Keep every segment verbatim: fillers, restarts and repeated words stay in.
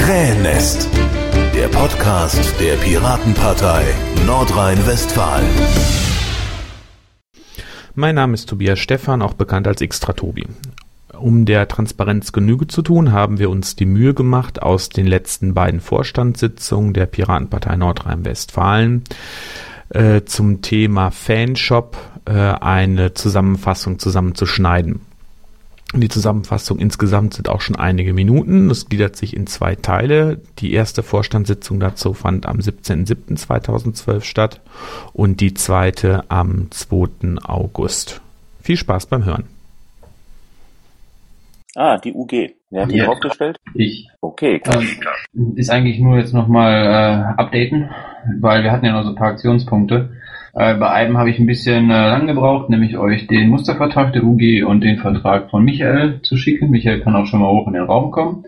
Krähennest, der Podcast der Piratenpartei Nordrhein-Westfalen. Mein Name ist Tobias Stephan, auch bekannt als Xtra-Tobi. Um der Transparenz Genüge zu tun, haben wir uns die Mühe gemacht, aus den letzten beiden Vorstandssitzungen der Piratenpartei Nordrhein-Westfalen äh, zum Thema Fanshop äh, eine Zusammenfassung zusammenzuschneiden. Die Zusammenfassung insgesamt sind auch schon einige Minuten. Das gliedert sich in zwei Teile. Die erste Vorstandssitzung dazu fand am siebzehnten siebten zweitausendzwölf statt und die zweite am zweiten August. Viel Spaß beim Hören. Ah, die U G. Wer hat die Ja, draufgestellt? Ich. Okay, klar. Ähm, ist eigentlich nur jetzt nochmal äh, updaten, weil wir hatten ja noch so ein paar Aktionspunkte. Äh, bei einem habe ich ein bisschen äh, lang gebraucht, nämlich euch den Mustervertrag der U G und den Vertrag von Michael zu schicken. Michael kann auch schon mal hoch in den Raum kommen.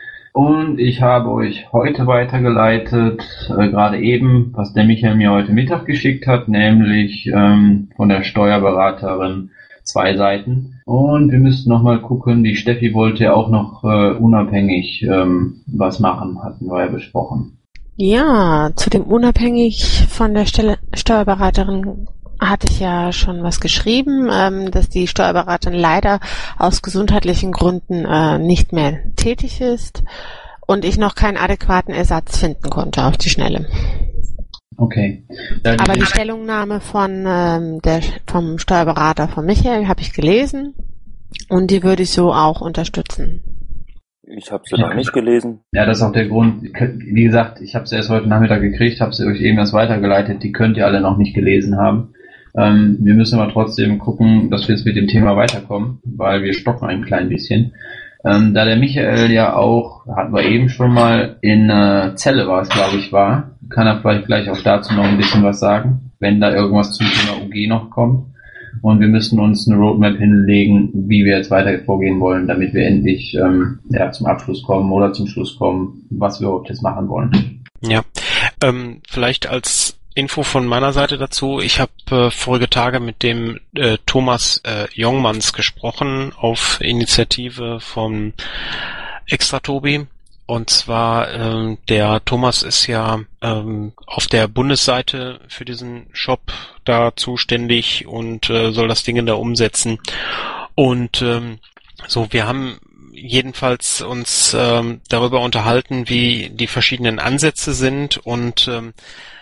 Und ich habe euch heute weitergeleitet, äh, gerade eben, was der Michael mir heute Mittag geschickt hat, nämlich ähm, von der Steuerberaterin zwei Seiten. Und wir müssten nochmal gucken, die Steffi wollte ja auch noch äh, unabhängig ähm, was machen, hatten wir ja besprochen. Ja, zu dem unabhängig von der Stelle Steuerberaterin hatte ich ja schon was geschrieben, ähm, dass die Steuerberaterin leider aus gesundheitlichen Gründen äh, nicht mehr tätig ist und ich noch keinen adäquaten Ersatz finden konnte auf die Schnelle. Okay. Dann Aber die Stellungnahme von ähm, der vom Steuerberater von Michael habe ich gelesen und die würde ich so auch unterstützen. Ich habe sie noch nicht gelesen. Ja, das ist auch der Grund. Wie gesagt, ich habe sie erst heute Nachmittag gekriegt, habe sie euch eben erst weitergeleitet. Die könnt ihr alle noch nicht gelesen haben. Ähm, wir müssen aber trotzdem gucken, dass wir jetzt mit dem Thema weiterkommen, weil wir stocken ein klein bisschen. Ähm, da der Michael ja auch, hatten wir eben schon mal, in äh, Celle war es, glaube ich, war, kann er vielleicht gleich auch dazu noch ein bisschen was sagen, wenn da irgendwas zum Thema U G noch kommt. Und wir müssen uns eine Roadmap hinlegen, wie wir jetzt weiter vorgehen wollen, damit wir endlich ähm, ja, zum Abschluss kommen oder zum Schluss kommen, was wir überhaupt jetzt machen wollen. Ja, ähm, vielleicht als Info von meiner Seite dazu. Ich habe äh, vorige Tage mit dem äh, Thomas äh, Jongmanns gesprochen auf Initiative von Xtra-Tobi. Und zwar, ähm, der Thomas ist ja ähm, auf der Bundesseite für diesen Shop da zuständig und äh, soll das Ding da umsetzen. Und ähm, so, wir haben jedenfalls uns ähm, darüber unterhalten, wie die verschiedenen Ansätze sind und ähm,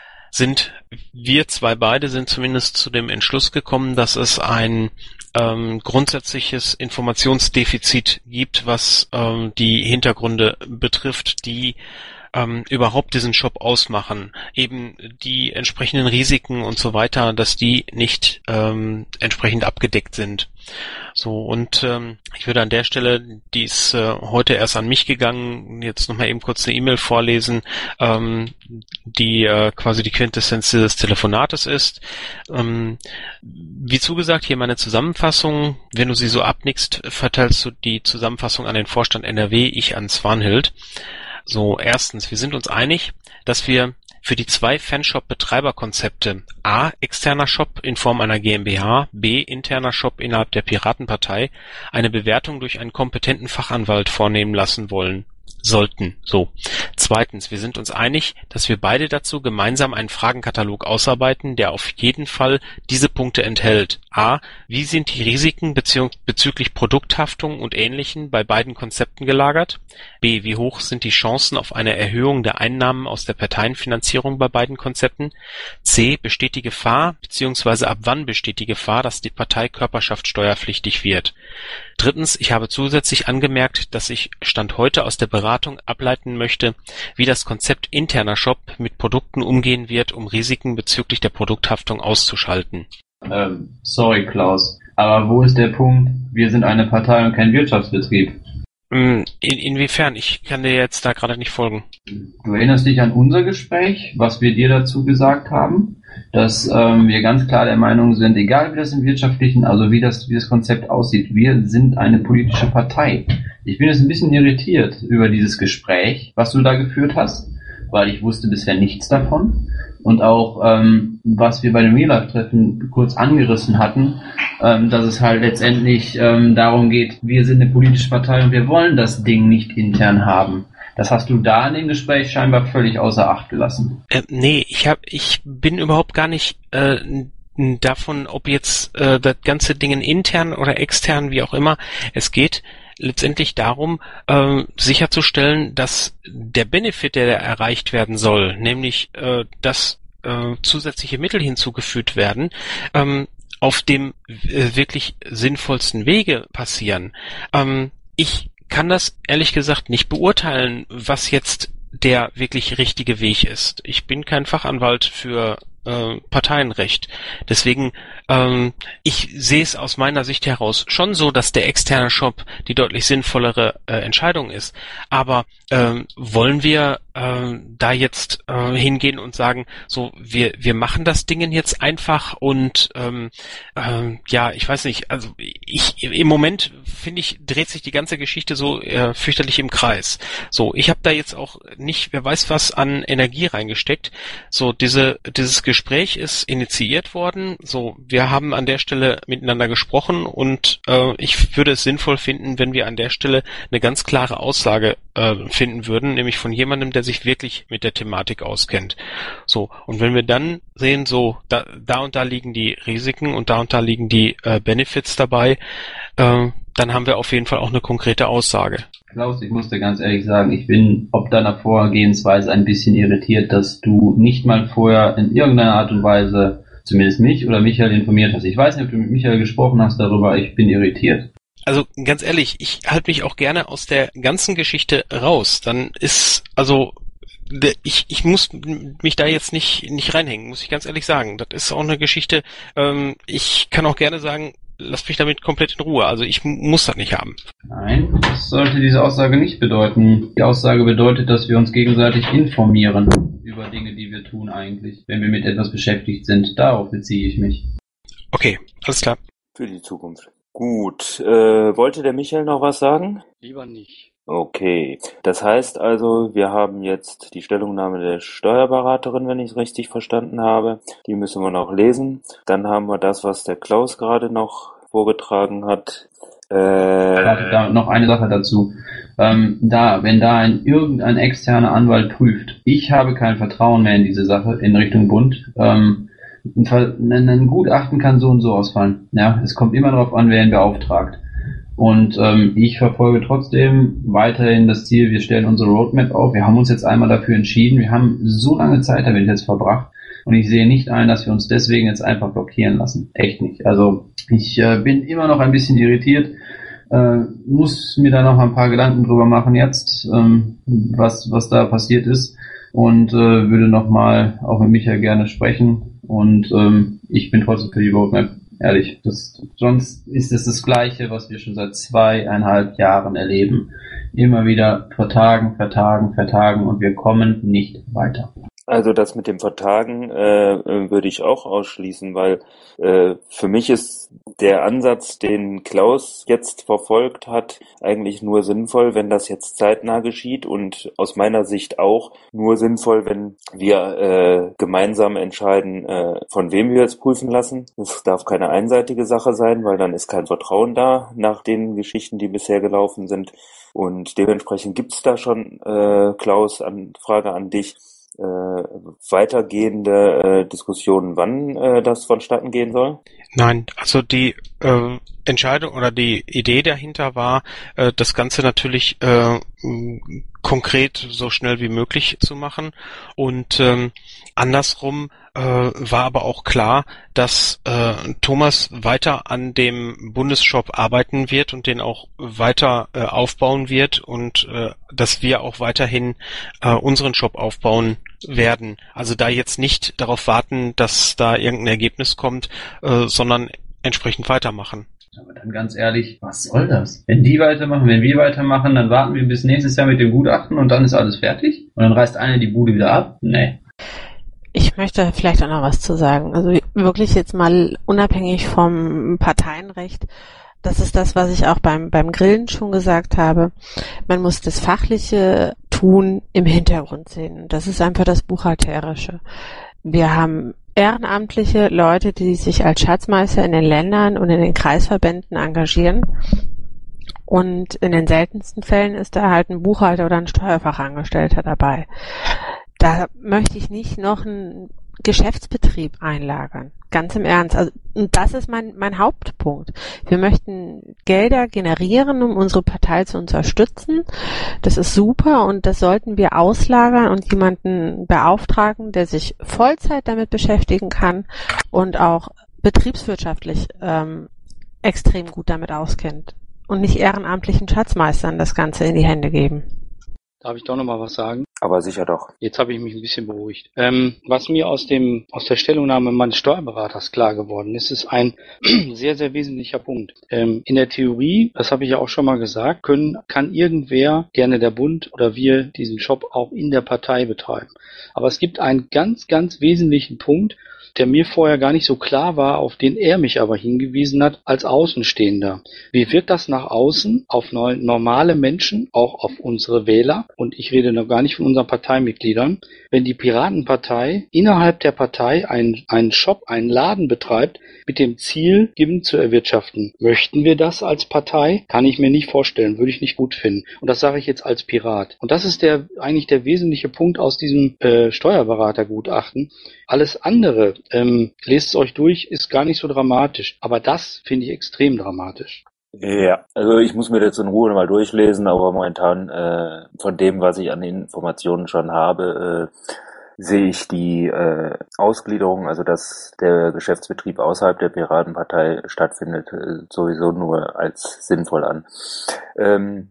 sind wir zwei beide sind zumindest zu dem Entschluss gekommen, dass es ein ähm, grundsätzliches Informationsdefizit gibt, was ähm, die Hintergründe betrifft, die ähm, überhaupt diesen Shop ausmachen. Eben die entsprechenden Risiken und so weiter, dass die nicht ähm, entsprechend abgedeckt sind. So, und ähm, ich würde an der Stelle, die ist äh, heute erst an mich gegangen, jetzt nochmal eben kurz eine E-Mail vorlesen, ähm, die äh, quasi die Quintessenz des Telefonates ist. Ähm, wie zugesagt, hier meine Zusammenfassung. Wenn du sie so abnickst, verteilst du die Zusammenfassung an den Vorstand N R W, ich an Swanhild. So, erstens, wir sind uns einig, dass wir für die zwei Fanshop-Betreiberkonzepte A. Externer Shop in Form einer GmbH, B. Interner Shop innerhalb der Piratenpartei eine Bewertung durch einen kompetenten Fachanwalt vornehmen lassen wollen. Sollten. So. Zweitens, wir sind uns einig, dass wir beide dazu gemeinsam einen Fragenkatalog ausarbeiten, der auf jeden Fall diese Punkte enthält. A. Wie sind die Risiken bezü- bezüglich Produkthaftung und Ähnlichem bei beiden Konzepten gelagert? B. Wie hoch sind die Chancen auf eine Erhöhung der Einnahmen aus der Parteienfinanzierung bei beiden Konzepten? C. Besteht die Gefahr, beziehungsweise ab wann besteht die Gefahr, dass die Partei körperschaftsteuerpflichtig wird? Drittens, ich habe zusätzlich angemerkt, dass ich Stand heute aus der Beratung ableiten möchte, wie das Konzept interner Shop mit Produkten umgehen wird, um Risiken bezüglich der Produkthaftung auszuschalten. Ähm, sorry, Klaus, aber wo ist der Punkt? Wir sind eine Partei und kein Wirtschaftsbetrieb. In, inwiefern? Ich kann dir jetzt da gerade nicht folgen. Du erinnerst dich an unser Gespräch, was wir dir dazu gesagt haben, dass ähm, wir ganz klar der Meinung sind, egal wie das im Wirtschaftlichen, also wie das, wie das Konzept aussieht, wir sind eine politische Partei. Ich bin jetzt ein bisschen irritiert über dieses Gespräch, was du da geführt hast, weil ich wusste bisher nichts davon. Und auch, ähm, was wir bei dem Real-Life-Treffen kurz angerissen hatten, ähm, dass es halt letztendlich ähm, darum geht, wir sind eine politische Partei und wir wollen das Ding nicht intern haben. Das hast du da in dem Gespräch scheinbar völlig außer Acht gelassen. Äh, nee, ich hab, ich bin überhaupt gar nicht äh, davon, ob jetzt äh, das ganze Ding intern oder extern, wie auch immer. Es geht letztendlich darum, äh, sicherzustellen, dass der Benefit, der da erreicht werden soll, nämlich, äh, dass äh, zusätzliche Mittel hinzugefügt werden, ähm, auf dem äh, wirklich sinnvollsten Wege passieren. Ähm, ich kann das ehrlich gesagt nicht beurteilen, was jetzt der wirklich richtige Weg ist. Ich bin kein Fachanwalt für äh, Parteienrecht. Deswegen, ähm, ich sehe es aus meiner Sicht heraus schon so, dass der externe Shop die deutlich sinnvollere äh, Entscheidung ist. Aber ähm, wollen wir äh, da jetzt äh, hingehen und sagen, so, wir wir machen das Ding jetzt einfach und ähm, ähm, ja, ich weiß nicht, also ich im Moment finde ich, dreht sich die ganze Geschichte so äh, fürchterlich im Kreis. So, ich habe da jetzt auch nicht, wer weiß was, an Energie reingesteckt. So, diese dieses Gespräch ist initiiert worden. So, wir haben an der Stelle miteinander gesprochen und äh, ich würde es sinnvoll finden, wenn wir an der Stelle eine ganz klare Aussage äh, finden würden, nämlich von jemandem, der sich wirklich mit der Thematik auskennt. So, und wenn wir dann sehen, so, da, da und da liegen die Risiken und da und da liegen die äh, Benefits dabei, äh, dann haben wir auf jeden Fall auch eine konkrete Aussage. Klaus, ich muss dir ganz ehrlich sagen, ich bin ob deiner Vorgehensweise ein bisschen irritiert, dass du nicht mal vorher in irgendeiner Art und Weise zumindest mich oder Michael informiert hast. Ich weiß nicht, ob du mit Michael gesprochen hast darüber, ich bin irritiert. Also ganz ehrlich, ich halte mich auch gerne aus der ganzen Geschichte raus. Dann ist, also ich ich muss mich da jetzt nicht nicht reinhängen, muss ich ganz ehrlich sagen. Das ist auch eine Geschichte, ähm, ich kann auch gerne sagen, lasst mich damit komplett in Ruhe. Also ich muss das nicht haben. Nein, das sollte diese Aussage nicht bedeuten. Die Aussage bedeutet, dass wir uns gegenseitig informieren über Dinge, die wir tun eigentlich, wenn wir mit etwas beschäftigt sind. Darauf beziehe ich mich. Okay, alles klar. Für die Zukunft. Gut, äh, wollte der Michael noch was sagen? Lieber nicht. Okay, das heißt also, wir haben jetzt die Stellungnahme der Steuerberaterin, wenn ich es richtig verstanden habe. Die müssen wir noch lesen. Dann haben wir das, was der Klaus gerade noch vorgetragen hat. Äh, Warte, da noch eine Sache dazu. Ähm, da, wenn da ein irgendein externer Anwalt prüft, ich habe kein Vertrauen mehr in diese Sache in Richtung Bund. Ähm, ein, ein Gutachten kann so und so ausfallen. Ja, es kommt immer darauf an, wer ihn beauftragt. Und ähm, ich verfolge trotzdem weiterhin das Ziel, wir stellen unsere Roadmap auf. Wir haben uns jetzt einmal dafür entschieden. Wir haben so lange Zeit damit jetzt verbracht. Und ich sehe nicht ein, dass wir uns deswegen jetzt einfach blockieren lassen. Echt nicht. Also ich äh, bin immer noch ein bisschen irritiert. Äh, muss mir da noch ein paar Gedanken drüber machen jetzt, ähm, was was da passiert ist. Und äh, würde nochmal auch mit Michael gerne sprechen. Und ähm, ich bin trotzdem für die Roadmap. Ehrlich, das, sonst ist es das Gleiche, was wir schon seit zweieinhalb Jahren erleben. Immer wieder vertagen, vertagen, vertagen und wir kommen nicht weiter. Also das mit dem Vertagen äh, würde ich auch ausschließen, weil äh, für mich ist der Ansatz, den Klaus jetzt verfolgt hat, eigentlich nur sinnvoll, wenn das jetzt zeitnah geschieht und aus meiner Sicht auch nur sinnvoll, wenn wir äh, gemeinsam entscheiden, äh, von wem wir es prüfen lassen. Es darf keine einseitige Sache sein, weil dann ist kein Vertrauen da nach den Geschichten, die bisher gelaufen sind. Und dementsprechend gibt es da schon, äh, Klaus, an, Frage an dich, Äh, weitergehende äh, Diskussionen, wann äh, das vonstatten gehen soll? Nein, also die äh, Entscheidung oder die Idee dahinter war, äh, das Ganze natürlich äh, konkret so schnell wie möglich zu machen und ähm, andersrum äh, war aber auch klar, dass äh, Thomas weiter an dem Bundesshop arbeiten wird und den auch weiter äh, aufbauen wird und äh, dass wir auch weiterhin äh, unseren Shop aufbauen werden. Also da jetzt nicht darauf warten, dass da irgendein Ergebnis kommt, äh, sondern entsprechend weitermachen. Aber dann ganz ehrlich, was soll das? Wenn die weitermachen, wenn wir weitermachen, dann warten wir bis nächstes Jahr mit dem Gutachten und dann ist alles fertig? Und dann reißt einer die Bude wieder ab? Nee. Ich möchte vielleicht auch noch was zu sagen. Also wirklich jetzt mal unabhängig vom Parteienrecht. Das ist das, was ich auch beim, beim Grillen schon gesagt habe. Man muss das fachliche Tun im Hintergrund sehen. Das ist einfach das Buchhalterische. Wir haben ehrenamtliche Leute, die sich als Schatzmeister in den Ländern und in den Kreisverbänden engagieren. Und in den seltensten Fällen ist da halt ein Buchhalter oder ein Steuerfachangestellter dabei. Da möchte ich nicht noch einen Geschäftsbetrieb einlagern. Ganz im Ernst. Also, und das ist mein, mein Hauptpunkt. Wir möchten Gelder generieren, um unsere Partei zu unterstützen. Das ist super und das sollten wir auslagern und jemanden beauftragen, der sich Vollzeit damit beschäftigen kann und auch betriebswirtschaftlich ähm, extrem gut damit auskennt. Und nicht ehrenamtlichen Schatzmeistern das Ganze in die Hände geben. Darf ich doch noch mal was sagen? Aber sicher doch. Jetzt habe ich mich ein bisschen beruhigt. Ähm, was mir aus dem aus der Stellungnahme meines Steuerberaters klar geworden ist, ist ein sehr, sehr wesentlicher Punkt. Ähm, in der Theorie, das habe ich ja auch schon mal gesagt, können kann irgendwer, gerne der Bund oder wir, diesen Job auch in der Partei betreiben. Aber es gibt einen ganz, ganz wesentlichen Punkt, der mir vorher gar nicht so klar war, auf den er mich aber hingewiesen hat als Außenstehender. Wie wirkt das nach außen auf normale Menschen, auch auf unsere Wähler? Und ich rede noch gar nicht von unseren Parteimitgliedern. Wenn die Piratenpartei innerhalb der Partei einen, einen Shop, einen Laden betreibt, mit dem Ziel, Gewinn zu erwirtschaften. Möchten wir das als Partei? Kann ich mir nicht vorstellen, würde ich nicht gut finden. Und das sage ich jetzt als Pirat. Und das ist der eigentlich der wesentliche Punkt aus diesem äh, Steuerberatergutachten. Alles andere, ähm, lest es euch durch, ist gar nicht so dramatisch. Aber das finde ich extrem dramatisch. Ja, also ich muss mir das in Ruhe mal durchlesen, aber momentan äh, von dem, was ich an Informationen schon habe, äh, sehe ich die äh, Ausgliederung, also dass der Geschäftsbetrieb außerhalb der Piratenpartei stattfindet, äh, sowieso nur als sinnvoll an. Ähm,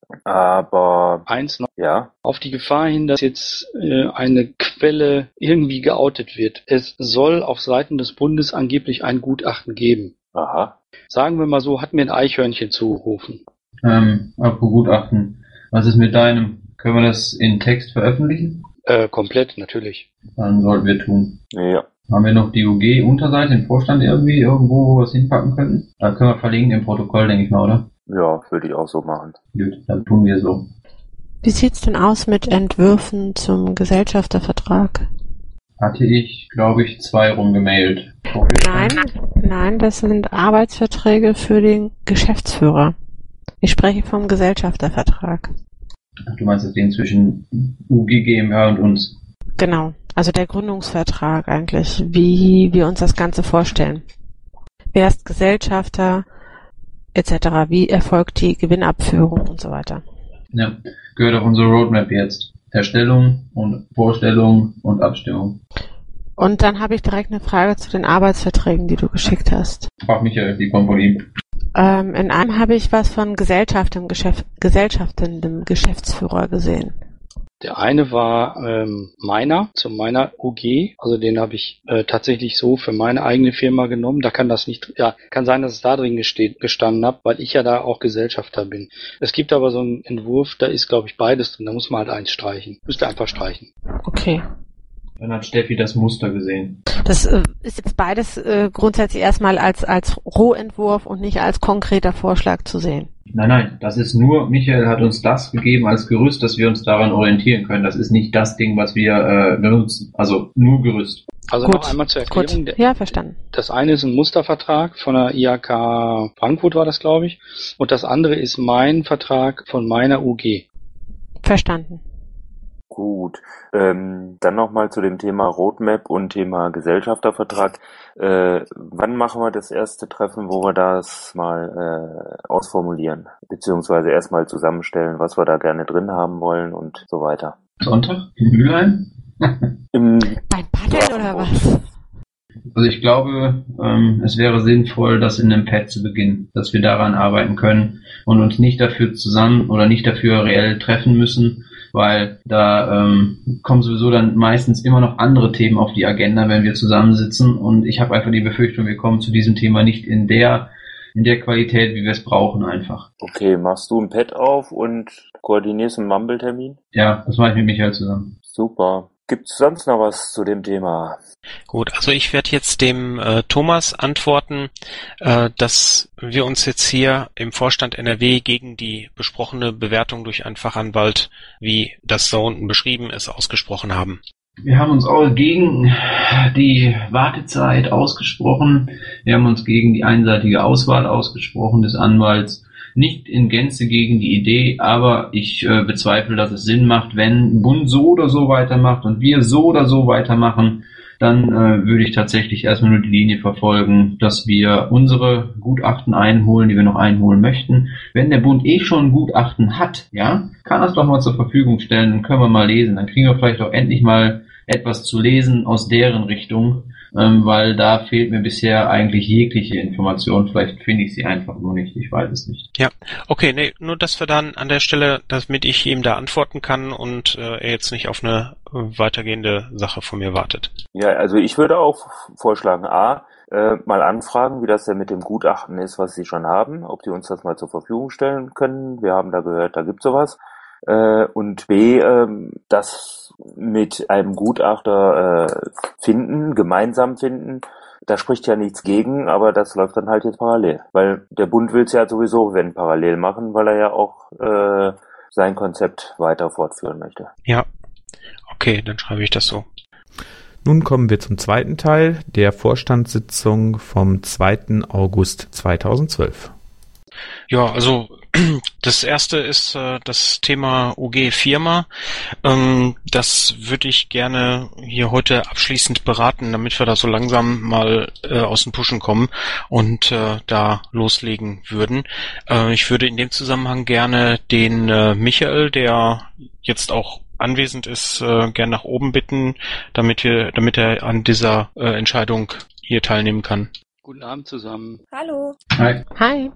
aber eins noch, ja, auf die Gefahr hin, dass jetzt äh, eine Quelle irgendwie geoutet wird. Es soll auf Seiten des Bundes angeblich ein Gutachten geben. Aha. Sagen wir mal so, hat mir ein Eichhörnchen zugerufen. Ähm, apropos Gutachten, was ist mit deinem? Können wir das in Text veröffentlichen? Äh, komplett, natürlich. Dann sollten wir tun. Ja. Haben wir noch die U G-Unterseite, den Vorstand irgendwie irgendwo, wo wir es hinpacken könnten? Da können wir verlinken im Protokoll, denke ich mal, oder? Ja, würde ich auch so machen. Gut, dann tun wir so. Wie sieht's denn aus mit Entwürfen zum Gesellschaftervertrag? Hatte ich, glaube ich, zwei rumgemailt. Nein, nein, das sind Arbeitsverträge für den Geschäftsführer. Ich spreche vom Gesellschaftervertrag. Ach, du meinst das Ding zwischen U G GmbH und uns? Genau, also der Gründungsvertrag eigentlich, wie wir uns das Ganze vorstellen. Wer ist Gesellschafter, et cetera. Wie erfolgt die Gewinnabführung und so weiter. Ja, gehört auf unsere Roadmap jetzt. Erstellung und Vorstellung und Abstimmung. Und dann habe ich direkt eine Frage zu den Arbeitsverträgen, die du geschickt hast. Frag Michael, die kommen von ihm. Ähm, in einem habe ich was von Gesellschaftem, Geschäft, gesellschaftendem Geschäftsführer gesehen. Der eine war ähm, meiner, zu meiner U G, also den habe ich äh, tatsächlich so für meine eigene Firma genommen. Da kann das nicht, ja, kann sein, dass es da drin gesteht, gestanden habe, weil ich ja da auch Gesellschafter bin. Es gibt aber so einen Entwurf, da ist, glaube ich, beides drin. Da muss man halt eins streichen. Müsst ihr einfach streichen. Okay. Dann hat Steffi das Muster gesehen. Das äh, ist jetzt beides äh, grundsätzlich erstmal als als Rohentwurf und nicht als konkreter Vorschlag zu sehen. Nein, nein, das ist nur, Michael hat uns das gegeben als Gerüst, dass wir uns daran orientieren können. Das ist nicht das Ding, was wir äh, benutzen. Also nur Gerüst. Also Gut, noch einmal zur Erklärung. Gut. Ja, verstanden. Das eine ist ein Mustervertrag von der I H K Frankfurt war das, glaube ich. Und das andere ist mein Vertrag von meiner U G. Verstanden. Gut, ähm, dann nochmal zu dem Thema Roadmap und Thema Gesellschaftervertrag. Äh, wann machen wir das erste Treffen, wo wir das mal äh, ausformulieren, beziehungsweise erstmal zusammenstellen, was wir da gerne drin haben wollen und so weiter? Sonntag? In Mülheim? Im Beim Paddeln oder was? Also ich glaube, ähm, es wäre sinnvoll, das in einem Pad zu beginnen, dass wir daran arbeiten können und uns nicht dafür zusammen oder nicht dafür reell treffen müssen, weil da ähm, kommen sowieso dann meistens immer noch andere Themen auf die Agenda, wenn wir zusammensitzen, und ich habe einfach die Befürchtung, wir kommen zu diesem Thema nicht in der in der Qualität, wie wir es brauchen einfach. Okay, machst du ein Pad auf und koordinierst einen Mumble-Termin? Ja, das mache ich mit Michael zusammen. Super. Gibt's sonst noch was zu dem Thema? Gut, also ich werde jetzt dem äh, Thomas antworten, äh, dass wir uns jetzt hier im Vorstand N R W gegen die besprochene Bewertung durch einen Fachanwalt, wie das da unten beschrieben ist, ausgesprochen haben. Wir haben uns auch gegen die Wartezeit ausgesprochen. Wir haben uns gegen die einseitige Auswahl ausgesprochen des Anwalts. Nicht in Gänze gegen die Idee, aber ich äh, bezweifle, dass es Sinn macht, wenn Bund so oder so weitermacht und wir so oder so weitermachen, dann äh, würde ich tatsächlich erstmal nur die Linie verfolgen, dass wir unsere Gutachten einholen, die wir noch einholen möchten. Wenn der Bund eh schon Gutachten hat, ja, kann das doch mal zur Verfügung stellen, dann können wir mal lesen. Dann kriegen wir vielleicht auch endlich mal etwas zu lesen aus deren Richtung, ähm, weil da fehlt mir bisher eigentlich jegliche Information. Vielleicht finde ich sie einfach nur nicht, ich weiß es nicht. Ja, okay, nee, nur dass wir dann an der Stelle, damit ich ihm da antworten kann und äh, er jetzt nicht auf eine weitergehende Sache von mir wartet. Ja, also ich würde auch vorschlagen, A, äh, mal anfragen, wie das denn mit dem Gutachten ist, was Sie schon haben, ob die uns das mal zur Verfügung stellen können. Wir haben da gehört, da gibt's sowas. Äh, und B, äh, das mit einem Gutachter äh, finden, gemeinsam finden, da spricht ja nichts gegen, aber das läuft dann halt jetzt parallel. Weil der Bund will es ja sowieso, wenn parallel machen, weil er ja auch äh, sein Konzept weiter fortführen möchte. Ja, okay, dann schreibe ich das so. Nun kommen wir zum zweiten Teil der Vorstandssitzung vom zweiten August zweitausendzwölf. Ja, also das erste ist äh, das Thema U G Firma. Ähm, das würde ich gerne hier heute abschließend beraten, damit wir da so langsam mal äh, aus dem Pushen kommen und äh, da loslegen würden. Äh, ich würde in dem Zusammenhang gerne den äh, Michael, der jetzt auch anwesend ist, äh, gern nach oben bitten, damit wir, damit er an dieser äh, Entscheidung hier teilnehmen kann. Guten Abend zusammen. Hallo. Hi. Hi.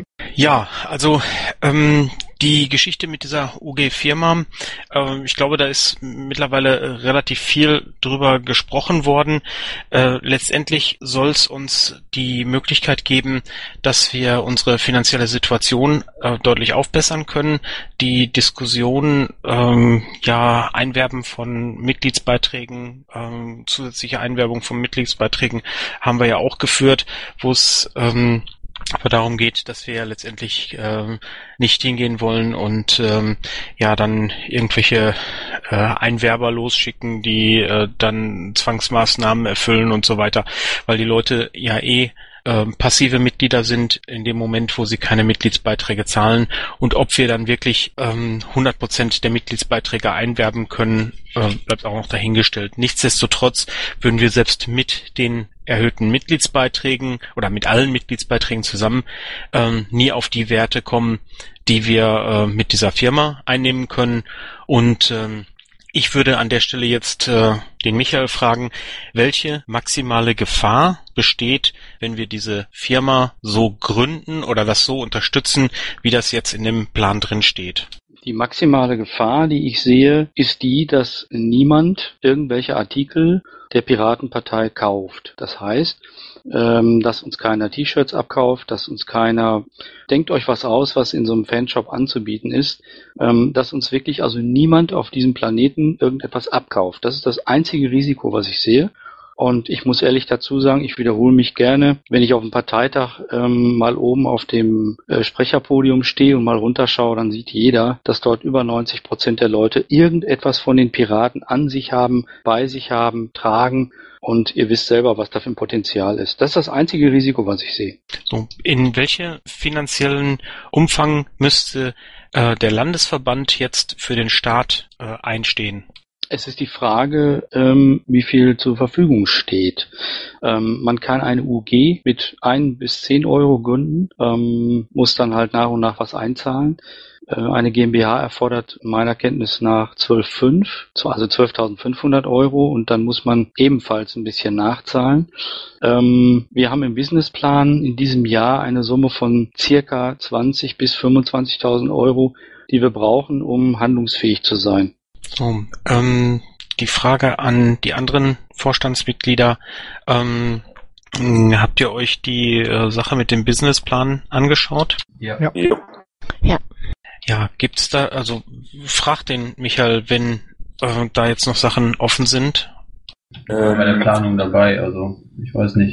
Ja, also ähm, die Geschichte mit dieser U G-Firma, äh, ich glaube, da ist mittlerweile relativ viel drüber gesprochen worden. Äh, letztendlich soll es uns die Möglichkeit geben, dass wir unsere finanzielle Situation äh, deutlich aufbessern können. Die Diskussion, ähm, ja, Einwerben von Mitgliedsbeiträgen, ähm, zusätzliche Einwerbung von Mitgliedsbeiträgen haben wir ja auch geführt, wo es ähm, aber darum geht, dass wir ja letztendlich ähm, nicht hingehen wollen und ähm, ja dann irgendwelche äh, Einwerber losschicken, die äh, dann Zwangsmaßnahmen erfüllen und so weiter, weil die Leute ja eh ähm, passive Mitglieder sind in dem Moment, wo sie keine Mitgliedsbeiträge zahlen, und ob wir dann wirklich ähm, hundert Prozent der Mitgliedsbeiträge einwerben können, äh, bleibt auch noch dahingestellt. Nichtsdestotrotz würden wir selbst mit den erhöhten Mitgliedsbeiträgen oder mit allen Mitgliedsbeiträgen zusammen ähm, nie auf die Werte kommen, die wir äh, mit dieser Firma einnehmen können. Und ähm, ich würde an der Stelle jetzt äh, den Michael fragen, welche maximale Gefahr besteht, wenn wir diese Firma so gründen oder das so unterstützen, wie das jetzt in dem Plan drin steht? Die maximale Gefahr, die ich sehe, ist die, dass niemand irgendwelche Artikel der Piratenpartei kauft. Das heißt, ähm, dass uns keiner T-Shirts abkauft, dass uns keiner, denkt euch was aus, was in so einem Fanshop anzubieten ist, ähm, dass uns wirklich also niemand auf diesem Planeten irgendetwas abkauft. Das ist das einzige Risiko, was ich sehe. Und ich muss ehrlich dazu sagen, ich wiederhole mich gerne, wenn ich auf dem Parteitag ähm, mal oben auf dem äh, Sprecherpodium stehe und mal runterschaue, dann sieht jeder, dass dort über neunzig Prozent der Leute irgendetwas von den Piraten an sich haben, bei sich haben, tragen. Und ihr wisst selber, was da für ein Potenzial ist. Das ist das einzige Risiko, was ich sehe. So, in welchem finanziellen Umfang müsste äh, der Landesverband jetzt für den Staat äh, einstehen? Es ist die Frage, ähm, wie viel zur Verfügung steht. Ähm, man kann eine U G mit ein bis zehn Euro gründen, ähm, muss dann halt nach und nach was einzahlen. Äh, eine GmbH erfordert meiner Kenntnis nach zwölf Komma fünf, also zwölftausendfünfhundert Euro, und dann muss man ebenfalls ein bisschen nachzahlen. Ähm, wir haben im Businessplan in diesem Jahr eine Summe von circa zwanzig bis fünfundzwanzigtausend Euro, die wir brauchen, um handlungsfähig zu sein. So, ähm, die Frage an die anderen Vorstandsmitglieder. Ähm, habt ihr euch die äh, Sache mit dem Businessplan angeschaut? Ja. Ja. Ja. Ja, gibt's da, also frag den Michael, wenn äh, da jetzt noch Sachen offen sind. Ich war bei der Planung dabei, also ich weiß nicht.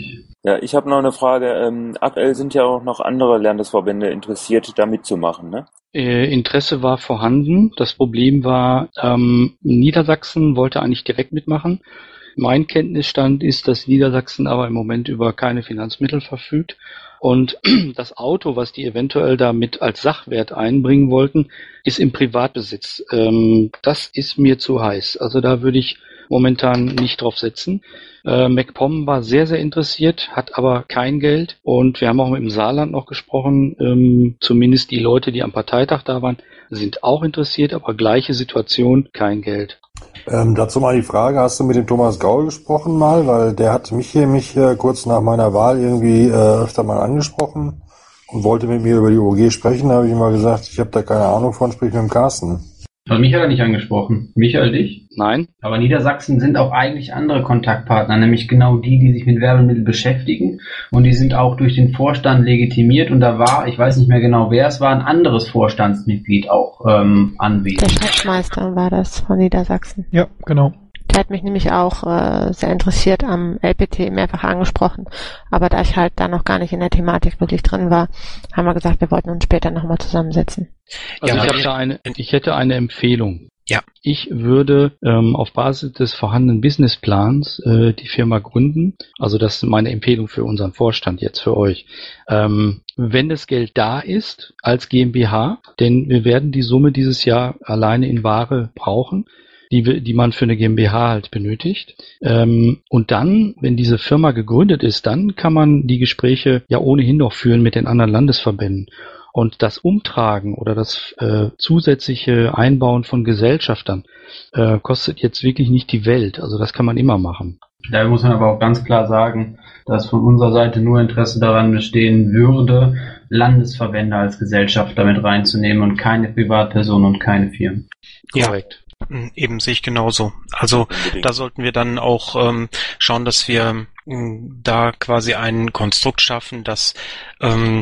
Ja, ich habe noch eine Frage. Ähm, aktuell sind ja auch noch andere Landesverbände interessiert, da mitzumachen, ne? Äh, Interesse war vorhanden. Das Problem war, ähm, Niedersachsen wollte eigentlich direkt mitmachen. Mein Kenntnisstand ist, dass Niedersachsen aber im Moment über keine Finanzmittel verfügt. Und das Auto, was die eventuell damit als Sachwert einbringen wollten, ist im Privatbesitz. Ähm, das ist mir zu heiß. Also da würde ich momentan nicht drauf setzen. Äh, MacPom war sehr, sehr interessiert, hat aber kein Geld. Und wir haben auch mit dem Saarland noch gesprochen. Ähm, zumindest die Leute, die am Parteitag da waren, sind auch interessiert, aber gleiche Situation, kein Geld. Ähm, dazu mal die Frage, hast du mit dem Thomas Gaul gesprochen mal? Weil der hat mich hier mich äh, kurz nach meiner Wahl irgendwie äh, öfter mal angesprochen und wollte mit mir über die O G sprechen. Da habe ich ihm mal gesagt, ich habe da keine Ahnung von, sprich mit dem Carsten. Also mich hat er nicht angesprochen. Michael, dich? Nein. Aber Niedersachsen sind auch eigentlich andere Kontaktpartner, nämlich genau die, die sich mit Werbemitteln beschäftigen. Und die sind auch durch den Vorstand legitimiert. Und da war, ich weiß nicht mehr genau wer es war, ein anderes Vorstandsmitglied auch ähm, anwesend. Der Schatzmeister war das von Niedersachsen. Ja, genau. Der hat mich nämlich auch äh, sehr interessiert am L P T mehrfach angesprochen. Aber da ich halt da noch gar nicht in der Thematik wirklich drin war, haben wir gesagt, wir wollten uns später nochmal zusammensetzen. Also Ja, ich, aber- hab da eine, ich hätte eine Empfehlung. Ja. Ich würde ähm, auf Basis des vorhandenen Businessplans äh, die Firma gründen. Also das ist meine Empfehlung für unseren Vorstand jetzt für euch. Ähm, wenn das Geld da ist als GmbH, denn wir werden die Summe dieses Jahr alleine in Ware brauchen, die, wir- die man für eine GmbH halt benötigt. Ähm, und dann, wenn diese Firma gegründet ist, dann kann man die Gespräche ja ohnehin noch führen mit den anderen Landesverbänden. Und das Umtragen oder das äh, zusätzliche Einbauen von Gesellschaftern äh, kostet jetzt wirklich nicht die Welt. Also das kann man immer machen. Da muss man aber auch ganz klar sagen, dass von unserer Seite nur Interesse daran bestehen würde, Landesverbände als Gesellschafter mit reinzunehmen und keine Privatpersonen und keine Firmen. Ja. Korrekt. Eben sehe ich genauso. Also Unbedingt. da sollten wir dann auch ähm, schauen, dass wir mh, da quasi ein Konstrukt schaffen, dass ähm,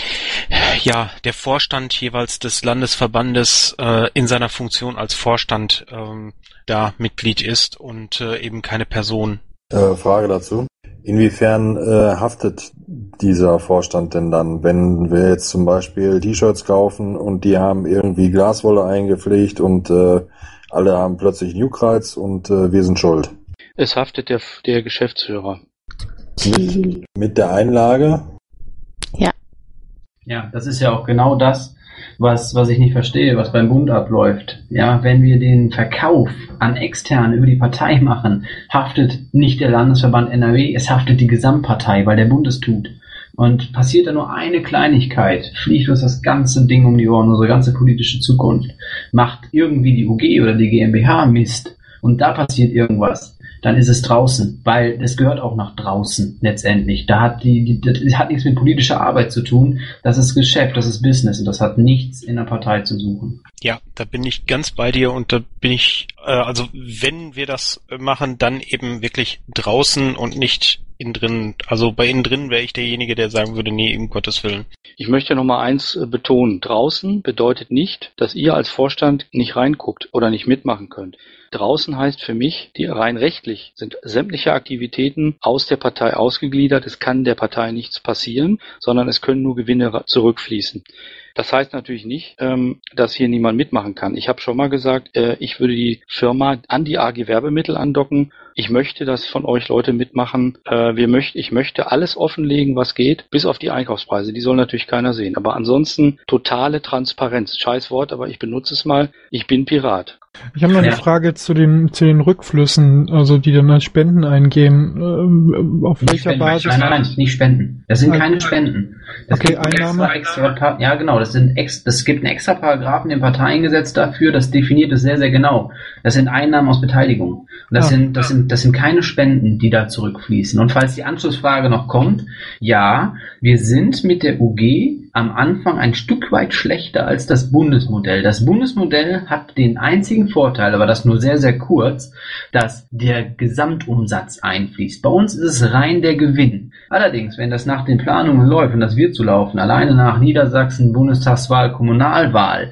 ja der Vorstand jeweils des Landesverbandes äh, in seiner Funktion als Vorstand ähm, da Mitglied ist und äh, eben keine Person. Äh, Frage dazu. Inwiefern äh, haftet dieser Vorstand denn dann, wenn wir jetzt zum Beispiel T-Shirts kaufen und die haben irgendwie Glaswolle eingepflegt und äh, alle haben plötzlich Juckreiz und äh, wir sind schuld? Es haftet der, der Geschäftsführer. Mit, mit der Einlage? Ja, das ist ja auch genau das, was, was ich nicht verstehe, was beim Bund abläuft. Ja, wenn wir den Verkauf an Externe über die Partei machen, haftet nicht der Landesverband N R W, es haftet die Gesamtpartei, weil der Bund es tut. Und passiert da nur eine Kleinigkeit, fliegt uns das ganze Ding um die Ohren, unsere ganze politische Zukunft. Macht irgendwie die U G oder die GmbH Mist und da passiert irgendwas, dann ist es draußen, weil es gehört auch nach draußen letztendlich. Da hat die, die das hat nichts mit politischer Arbeit zu tun, das ist Geschäft, das ist Business und das hat nichts in der Partei zu suchen. Ja, da bin ich ganz bei dir und da bin ich, äh, also wenn wir das machen, dann eben wirklich draußen und nicht innen drin. Also bei innen drin wäre ich derjenige, der sagen würde, nee, um Gottes Willen. Ich möchte noch mal eins äh, betonen. Draußen bedeutet nicht, dass ihr als Vorstand nicht reinguckt oder nicht mitmachen könnt. Draußen heißt für mich, die rein rechtlich sind sämtliche Aktivitäten aus der Partei ausgegliedert. Es kann der Partei nichts passieren, sondern es können nur Gewinne ra- zurückfließen. Das heißt natürlich nicht, ähm, dass hier niemand mitmachen kann. Ich habe schon mal gesagt, äh, ich würde die Firma an die A G Werbemittel andocken. Ich möchte, dass von euch Leute mitmachen. Äh, wir möcht, ich möchte alles offenlegen, was geht, bis auf die Einkaufspreise. Die soll natürlich keiner sehen. Aber ansonsten totale Transparenz. Scheiß Wort, aber ich benutze es mal. Ich bin Pirat. Ich habe noch eine Ja. Frage zu den zu den Rückflüssen, also die dann als Spenden eingehen. Ähm, auf Nicht welcher Spenden. Basis? Nein, nein, nein, nicht Spenden. Das sind Also- keine Spenden. Das Okay, gibt einen Einnahme. Extra, extra, ja, genau. Das sind ex, das gibt einen extra Paragraphen im Parteiengesetz dafür. Das definiert es sehr, sehr genau. Das sind Einnahmen aus Beteiligung. Und das Ah. sind, das sind, das sind keine Spenden, die da zurückfließen. Und falls die Anschlussfrage noch kommt, ja, wir sind mit der U G am Anfang ein Stück weit schlechter als das Bundesmodell. Das Bundesmodell hat den einzigen Vorteil, aber das nur sehr, sehr kurz, dass der Gesamtumsatz einfließt. Bei uns ist es rein der Gewinn. Allerdings, wenn das nach den Planungen läuft, und das wird so laufen, alleine nach Niedersachsen, Bundestagswahl, Kommunalwahl,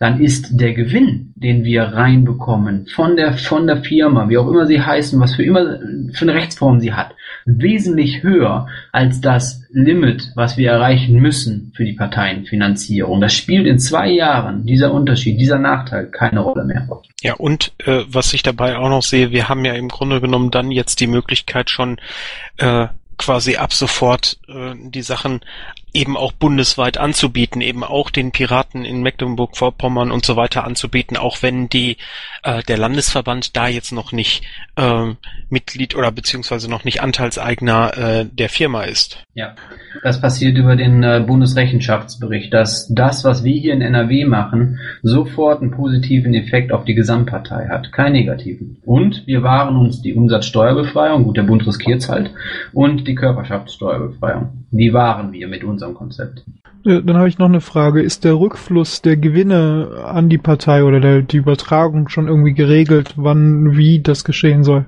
dann ist der Gewinn, den wir reinbekommen von der, von der Firma, wie auch immer sie heißen, was für immer für eine Rechtsform sie hat, wesentlich höher als das Limit, was wir erreichen müssen für die Parteienfinanzierung. Das spielt in zwei Jahren, dieser Unterschied, dieser Nachteil, keine Rolle mehr. Ja, und äh, was ich dabei auch noch sehe, wir haben ja im Grunde genommen dann jetzt die Möglichkeit schon äh, quasi ab sofort äh, die Sachen eben auch bundesweit anzubieten, eben auch den Piraten in Mecklenburg-Vorpommern und so weiter anzubieten, auch wenn die äh, der Landesverband da jetzt noch nicht äh, Mitglied oder beziehungsweise noch nicht Anteilseigner äh, der Firma ist. Ja, das passiert über den äh, Bundesrechenschaftsbericht, dass das, was wir hier in N R W machen, sofort einen positiven Effekt auf die Gesamtpartei hat, keinen negativen. Und wir wahren uns die Umsatzsteuerbefreiung, gut, der Bund riskiert's halt, und die Körperschaftssteuerbefreiung. Die wahren wir mit unserem Konzept. Ja, dann habe ich noch eine Frage. Ist der Rückfluss der Gewinne an die Partei oder der, die Übertragung schon irgendwie geregelt, wann, wie das geschehen soll?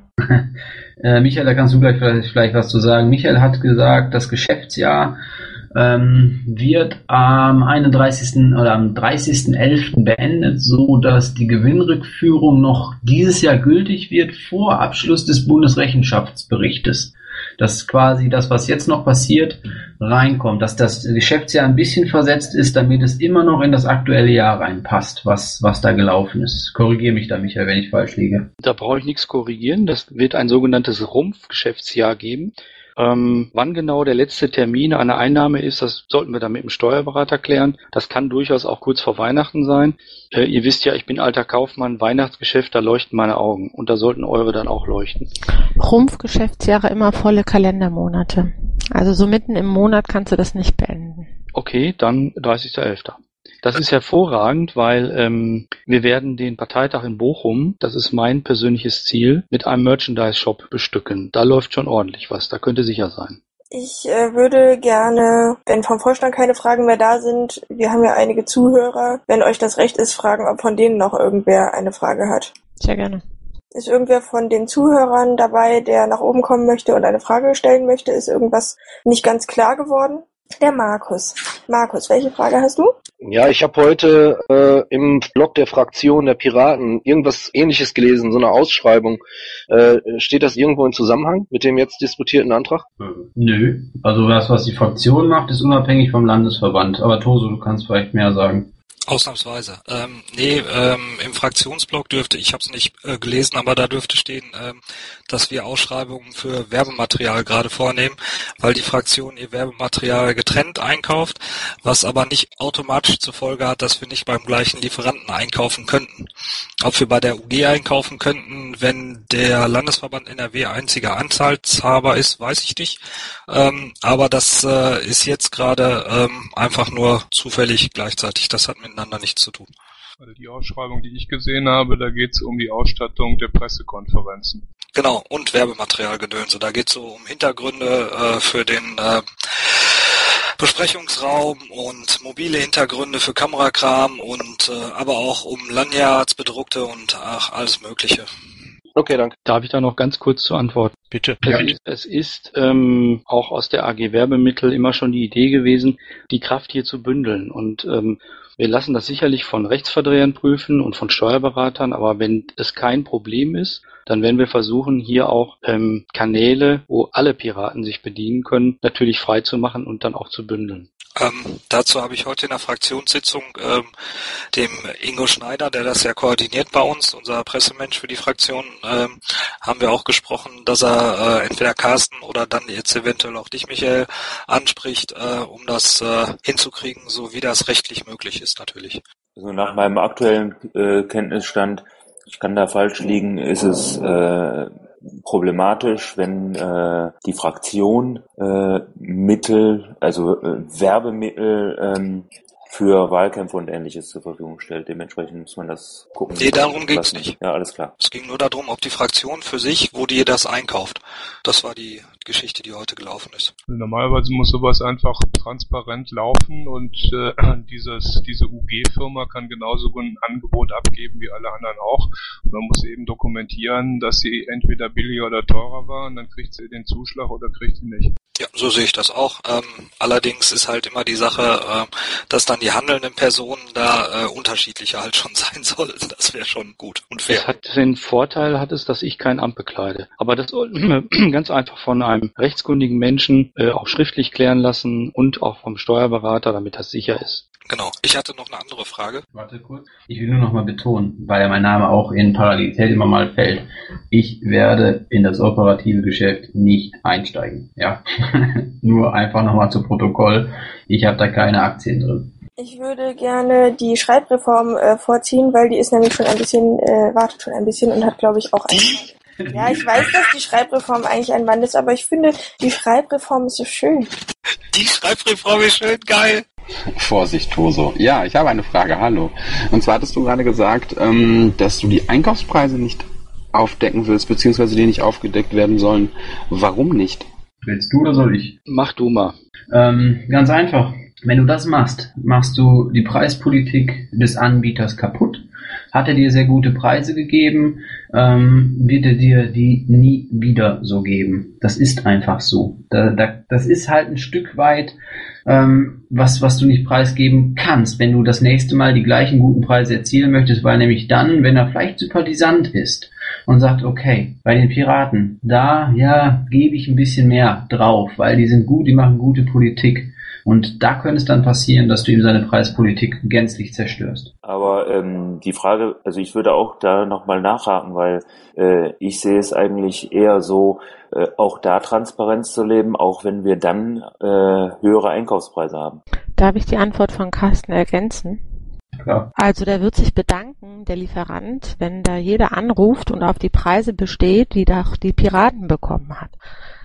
äh, Michael, da kannst du gleich vielleicht, vielleicht was zu sagen. Michael hat gesagt, das Geschäftsjahr ähm, wird am einunddreißigsten oder am dreißigsten elften beendet, so dass die Gewinnrückführung noch dieses Jahr gültig wird vor Abschluss des Bundesrechenschaftsberichtes. Dass quasi das, was jetzt noch passiert, reinkommt, dass das Geschäftsjahr ein bisschen versetzt ist, damit es immer noch in das aktuelle Jahr reinpasst, was, was da gelaufen ist. Korrigiere mich da, Michael, wenn ich falsch liege. Da brauche ich nichts korrigieren. Das wird ein sogenanntes Rumpfgeschäftsjahr geben. Ähm, wann genau der letzte Termin einer Einnahme ist, das sollten wir dann mit dem Steuerberater klären. Das kann durchaus auch kurz vor Weihnachten sein. Äh, ihr wisst ja, ich bin alter Kaufmann, Weihnachtsgeschäft, da leuchten meine Augen. Und da sollten eure dann auch leuchten. Rumpfgeschäftsjahre immer volle Kalendermonate. Also so mitten im Monat kannst du das nicht beenden. Okay, dann dreißigster elfter Das ist hervorragend, weil ähm, wir werden den Parteitag in Bochum, das ist mein persönliches Ziel, mit einem Merchandise-Shop bestücken. Da läuft schon ordentlich was, da könnte sicher sein. Ich äh, würde gerne, wenn vom Vorstand keine Fragen mehr da sind, wir haben ja einige Zuhörer, wenn euch das recht ist, fragen, ob von denen noch irgendwer eine Frage hat. Sehr gerne. Ist irgendwer von den Zuhörern dabei, der nach oben kommen möchte und eine Frage stellen möchte? Ist irgendwas nicht ganz klar geworden? Der Markus. Markus, welche Frage hast du? Ja, ich habe heute äh, im Blog der Fraktion der Piraten irgendwas Ähnliches gelesen, so eine Ausschreibung. Äh, steht das irgendwo in Zusammenhang mit dem jetzt diskutierten Antrag? Nö. Also das, was die Fraktion macht, ist unabhängig vom Landesverband. Aber Toso, du kannst vielleicht mehr sagen. Ausnahmsweise. Ähm, nee, ähm, im Fraktionsblog dürfte, ich habe es nicht äh, gelesen, aber da dürfte stehen, ähm, dass wir Ausschreibungen für Werbematerial gerade vornehmen, weil die Fraktion ihr Werbematerial getrennt einkauft, was aber nicht automatisch zur Folge hat, dass wir nicht beim gleichen Lieferanten einkaufen könnten. Ob wir bei der U G einkaufen könnten, wenn der Landesverband N R W einziger Anteilshaber ist, weiß ich nicht. Ähm, aber das äh, ist jetzt gerade ähm, einfach nur zufällig gleichzeitig. Das hat miteinander nichts zu tun. Also die Ausschreibung, die ich gesehen habe, da geht es um die Ausstattung der Pressekonferenzen. Genau, und Werbematerialgedönse. Da geht es so um Hintergründe äh, für den äh, Besprechungsraum und mobile Hintergründe für Kamerakram und äh, aber auch um Lanyards, bedruckte und ach, alles Mögliche. Okay, danke. Darf ich da noch ganz kurz zu antworten? Bitte. Es ist, es ist ähm, auch aus der A G Werbemittel immer schon die Idee gewesen, die Kraft hier zu bündeln. Und ähm, wir lassen das sicherlich von Rechtsverdrehern prüfen und von Steuerberatern, aber wenn es kein Problem ist, dann werden wir versuchen, hier auch ähm, Kanäle, wo alle Piraten sich bedienen können, natürlich frei zu machen und dann auch zu bündeln. Ähm, dazu habe ich heute in der Fraktionssitzung ähm, dem Ingo Schneider, der das ja koordiniert bei uns, unser Pressemensch für die Fraktion, ähm, haben wir auch gesprochen, dass er äh, entweder Carsten oder dann jetzt eventuell auch dich, Michael, anspricht, äh, um das äh, hinzukriegen, so wie das rechtlich möglich ist natürlich. Also nach meinem aktuellen äh, Kenntnisstand, ich kann da falsch liegen, ist es äh, problematisch, wenn äh, die Fraktion äh, Mittel, also äh, Werbemittel ähm, für Wahlkämpfe und Ähnliches zur Verfügung stellt. Dementsprechend muss man das gucken. Nee, darum ging's nicht. Ja, alles klar. Es ging nur darum, ob die Fraktion für sich, wo die das einkauft. Das war die Geschichte, die heute gelaufen ist. Normalerweise muss sowas einfach transparent laufen und äh, dieses diese U G-Firma kann genauso ein Angebot abgeben wie alle anderen auch. Und man muss eben dokumentieren, dass sie entweder billiger oder teurer war und dann kriegt sie den Zuschlag oder kriegt sie nicht. Ja, so sehe ich das auch. Ähm, allerdings ist halt immer die Sache, äh, dass dann die handelnden Personen da äh, unterschiedlicher halt schon sein sollten. Das wäre schon gut und fair. Es hat den Vorteil, hat es, dass ich kein Amt bekleide. Aber das ganz einfach von einem rechtskundigen Menschen äh, auch schriftlich klären lassen und auch vom Steuerberater, damit das sicher ist. Genau. Ich hatte noch eine andere Frage. Warte kurz. Ich will nur noch mal betonen, weil ja mein Name auch in Parallelität immer mal fällt. Ich werde in das operative Geschäft nicht einsteigen. Ja. Nur einfach nochmal zu Protokoll. Ich habe da keine Aktien drin. Ich würde gerne die Schreibreform äh, vorziehen, weil die ist nämlich schon ein bisschen, äh, wartet schon ein bisschen und hat, glaube ich, auch ein... Ja, ich weiß, dass die Schreibreform eigentlich ein Wand ist, aber ich finde, die Schreibreform ist so schön. Die Schreibreform ist schön geil. Vorsicht, Toso. Ja, ich habe eine Frage. Hallo. Und zwar hattest du gerade gesagt, ähm, dass du die Einkaufspreise nicht aufdecken willst, beziehungsweise die nicht aufgedeckt werden sollen. Warum nicht? Willst du oder soll ich? Mach du mal. Ähm, ganz einfach. Wenn du das machst, machst du die Preispolitik des Anbieters kaputt. Hat er dir sehr gute Preise gegeben, ähm, wird er dir die nie wieder so geben. Das ist einfach so. Da, da, das ist halt ein Stück weit, ähm, was, was du nicht preisgeben kannst, wenn du das nächste Mal die gleichen guten Preise erzielen möchtest, weil nämlich dann, wenn er vielleicht sympathisant ist und sagt, okay, bei den Piraten, da, ja, gebe ich ein bisschen mehr drauf, weil die sind gut, die machen gute Politik. Und da könnte es dann passieren, dass du ihm seine Preispolitik gänzlich zerstörst. Aber ähm, die Frage, also ich würde auch da nochmal nachhaken, weil äh, ich sehe es eigentlich eher so, äh, auch da Transparenz zu leben, auch wenn wir dann äh, höhere Einkaufspreise haben. Darf ich die Antwort von Carsten ergänzen? Klar. Also der wird sich bedanken, der Lieferant, wenn da jeder anruft und auf die Preise besteht, die doch die Piraten bekommen hat.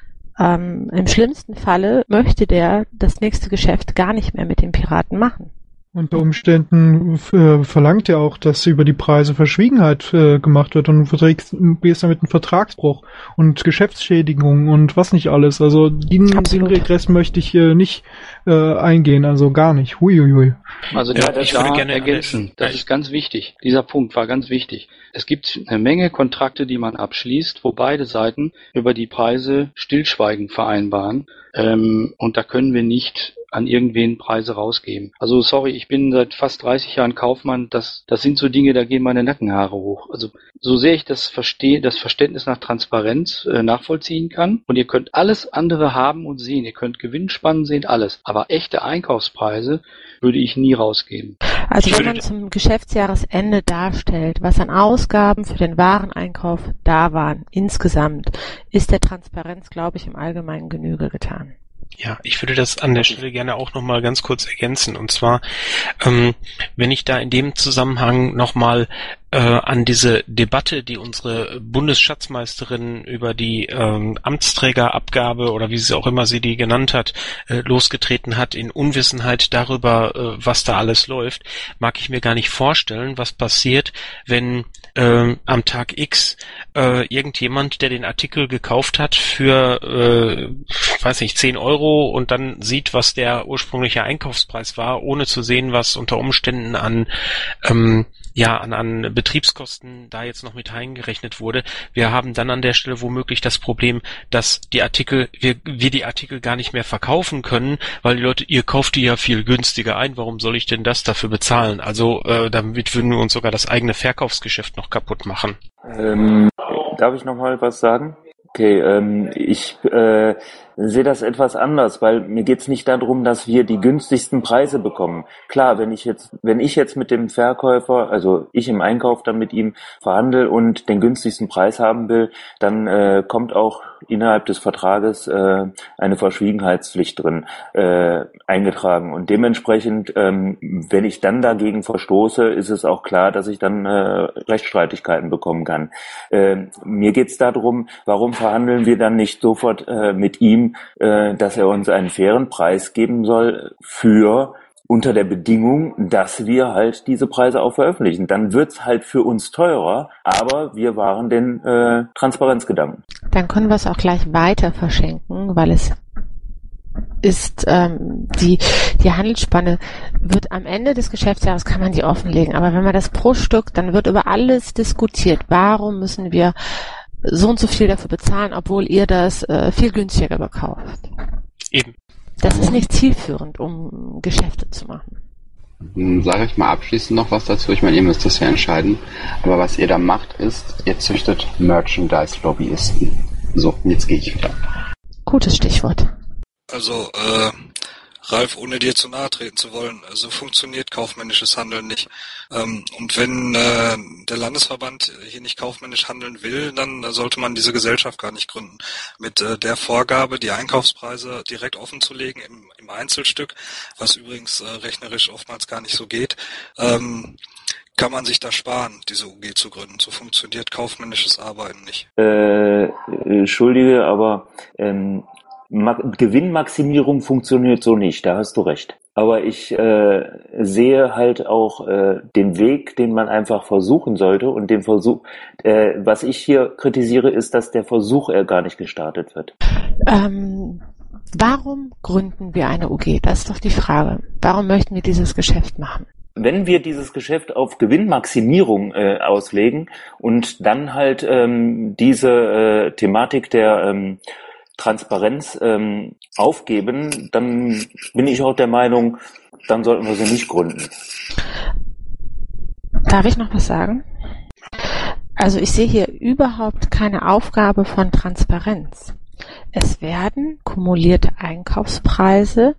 Ähm, im schlimmsten Falle möchte der das nächste Geschäft gar nicht mehr mit den Piraten machen. Unter Umständen äh, verlangt er auch, dass über die Preise Verschwiegenheit äh, gemacht wird und du verträgst, gehst damit einen Vertragsbruch und Geschäftsschädigung und was nicht alles. Also den, den Regress möchte ich äh, nicht äh, eingehen, also gar nicht. Huiuiui. Also ja, da, ich da würde gerne ergänzen, das ist ganz wichtig. Dieser Punkt war ganz wichtig. Es gibt eine Menge Kontrakte, die man abschließt, wo beide Seiten über die Preise Stillschweigen vereinbaren. Ähm, und da können wir nicht an irgendwen Preise rausgeben. Also sorry, ich bin seit fast dreißig Jahren Kaufmann, das, das sind so Dinge, da gehen meine Nackenhaare hoch. Also so sehr ich das verstehe, das Verständnis nach Transparenz äh, nachvollziehen kann und ihr könnt alles andere haben und sehen, ihr könnt Gewinnspannen sehen, alles, aber echte Einkaufspreise würde ich nie rausgeben. Also wenn man zum Geschäftsjahresende darstellt, was an Ausgaben für den Wareneinkauf da waren, insgesamt, ist der Transparenz, glaube ich, im Allgemeinen Genüge getan. Ja, ich würde das an der Stelle gerne auch nochmal ganz kurz ergänzen. Und zwar, ähm, wenn ich da in dem Zusammenhang nochmal äh, an diese Debatte, die unsere Bundesschatzmeisterin über die ähm, Amtsträgerabgabe oder wie sie auch immer sie die genannt hat, äh, losgetreten hat, in Unwissenheit darüber, äh, was da alles läuft, mag ich mir gar nicht vorstellen, was passiert, wenn äh, am Tag X äh, irgendjemand, der den Artikel gekauft hat für, äh, weiß nicht, zehn Euro und dann sieht, was der ursprüngliche Einkaufspreis war, ohne zu sehen, was unter Umständen an ähm, ja an, an Betriebskosten da jetzt noch mit eingerechnet wurde. Wir haben dann an der Stelle womöglich das Problem, dass die Artikel, wir, wir die Artikel gar nicht mehr verkaufen können, weil die Leute, ihr kauft die ja viel günstiger ein, warum soll ich denn das dafür bezahlen? Also äh, damit würden wir uns sogar das eigene Verkaufsgeschäft noch kaputt machen. Ähm, darf ich noch mal was sagen? Okay, ähm, ich äh, sehe das etwas anders, weil mir geht's nicht darum, dass wir die günstigsten Preise bekommen. Klar, wenn ich jetzt, wenn ich jetzt mit dem Verkäufer, also ich im Einkauf dann mit ihm verhandle und den günstigsten Preis haben will, dann äh, kommt auch innerhalb des Vertrages äh, eine Verschwiegenheitspflicht drin äh, eingetragen und dementsprechend, ähm, wenn ich dann dagegen verstoße, ist es auch klar, dass ich dann äh, Rechtsstreitigkeiten bekommen kann. Äh, mir geht's darum, warum verhandeln wir dann nicht sofort äh, mit ihm, äh, dass er uns einen fairen Preis geben soll für unter der Bedingung, dass wir halt diese Preise auch veröffentlichen. Dann wird's halt für uns teurer, aber wir wahren den äh, Transparenzgedanken. Dann können wir es auch gleich weiter verschenken, weil es ist ähm, die die Handelsspanne wird am Ende des Geschäftsjahres kann man die offenlegen, aber wenn man das pro Stück, dann wird über alles diskutiert. Warum müssen wir so und so viel dafür bezahlen, obwohl ihr das äh, viel günstiger bekauft? Eben. Das ist nicht zielführend, um Geschäfte zu machen. Sage ich mal abschließend noch was dazu. Ich meine, ihr müsst das ja entscheiden. Aber was ihr da macht, ist, ihr züchtet Merchandise-Lobbyisten. So, jetzt gehe ich wieder. Gutes Stichwort. Also, äh, Ralf, ohne dir zu nahe treten zu wollen, so funktioniert kaufmännisches Handeln nicht. Ähm, und wenn äh, der Landesverband hier nicht kaufmännisch handeln will, dann äh, sollte man diese Gesellschaft gar nicht gründen. Mit äh, der Vorgabe, die Einkaufspreise direkt offen zu legen im, im Einzelstück, was übrigens äh, rechnerisch oftmals gar nicht so geht, ähm, kann man sich da sparen, diese U G zu gründen. So funktioniert kaufmännisches Arbeiten nicht. Äh, Entschuldige, aber ähm, Ma- Gewinnmaximierung funktioniert so nicht, da hast du recht. Aber ich äh, sehe halt auch äh, den Weg, den man einfach versuchen sollte und den Versuch, äh, was ich hier kritisiere, ist, dass der Versuch äh, gar nicht gestartet wird. Ähm, warum gründen wir eine U G? Das ist doch die Frage. Warum möchten wir dieses Geschäft machen? Wenn wir dieses Geschäft auf Gewinnmaximierung äh, auslegen und dann halt ähm, diese äh, Thematik der ähm, Transparenz ähm, aufgeben, dann bin ich auch der Meinung, dann sollten wir sie nicht gründen. Darf ich noch was sagen? Also ich sehe hier überhaupt keine Aufgabe von Transparenz. Es werden kumulierte Einkaufspreise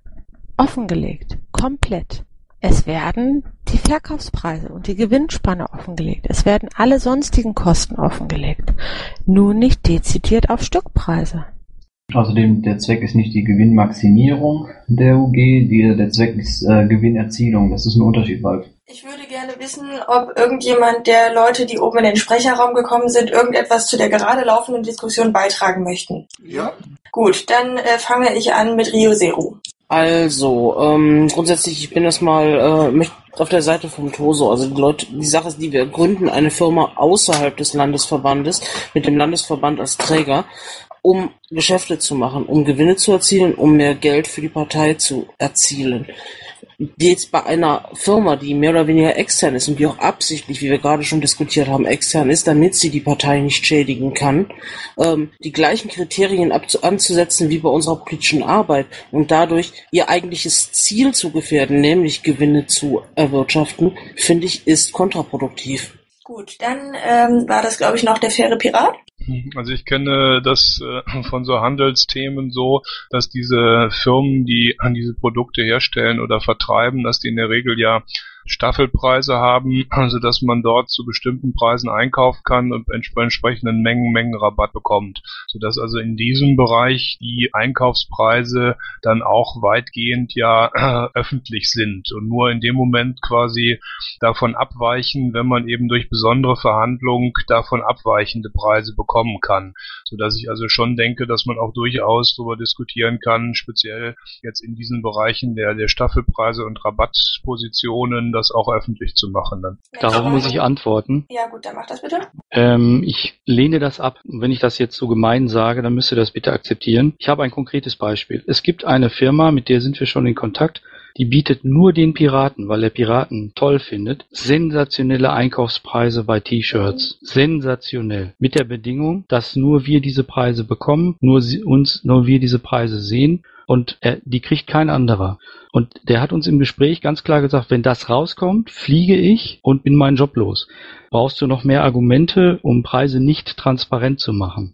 offengelegt, komplett. Es werden die Verkaufspreise und die Gewinnspanne offengelegt. Es werden alle sonstigen Kosten offengelegt. Nur nicht dezidiert auf Stückpreise. Außerdem, der Zweck ist nicht die Gewinnmaximierung der U G, die, der Zweck ist äh, Gewinnerzielung. Das ist ein Unterschied, Ralf. Ich würde gerne wissen, ob irgendjemand der Leute, die oben in den Sprecherraum gekommen sind, irgendetwas zu der gerade laufenden Diskussion beitragen möchten. Ja. Gut, dann äh, fange ich an mit Rio Zero. Also, ähm, grundsätzlich, ich bin erstmal äh, auf der Seite vom Toso. Also die Leute, die Sache ist, die wir gründen eine Firma außerhalb des Landesverbandes, mit dem Landesverband als Träger, um Geschäfte zu machen, um Gewinne zu erzielen, um mehr Geld für die Partei zu erzielen. Jetzt bei einer Firma, die mehr oder weniger extern ist und die auch absichtlich, wie wir gerade schon diskutiert haben, extern ist, damit sie die Partei nicht schädigen kann, ähm, die gleichen Kriterien abzu- anzusetzen wie bei unserer politischen Arbeit und dadurch ihr eigentliches Ziel zu gefährden, nämlich Gewinne zu erwirtschaften, finde ich, ist kontraproduktiv. Gut, dann ähm, war das, glaube ich, noch der faire Pirat. Also ich kenne das äh, von so Handelsthemen so, dass diese Firmen, die an diese Produkte herstellen oder vertreiben, dass die in der Regel ja Staffelpreise haben, also dass man dort zu bestimmten Preisen einkaufen kann und bei entsprechenden Mengen Mengenrabatt bekommt, sodass also in diesem Bereich die Einkaufspreise dann auch weitgehend ja äh, öffentlich sind und nur in dem Moment quasi davon abweichen, wenn man eben durch besondere Verhandlungen davon abweichende Preise bekommen kann, sodass ich also schon denke, dass man auch durchaus darüber diskutieren kann, speziell jetzt in diesen Bereichen der, der Staffelpreise und Rabattpositionen, das auch öffentlich zu machen dann. Darauf muss ich antworten. Ja gut, dann mach das bitte. Ähm, ich lehne das ab. Und wenn ich das jetzt so gemein sage, dann müsst ihr das bitte akzeptieren. Ich habe ein konkretes Beispiel. Es gibt eine Firma, mit der sind wir schon in Kontakt, die bietet nur den Piraten, weil er Piraten toll findet, sensationelle Einkaufspreise bei T-Shirts. Sensationell. Mit der Bedingung, dass nur wir diese Preise bekommen, nur sie, uns, nur wir diese Preise sehen. Und er, die kriegt kein anderer. Und der hat uns im Gespräch ganz klar gesagt, wenn das rauskommt, fliege ich und bin meinen Job los. Brauchst du noch mehr Argumente, um Preise nicht transparent zu machen?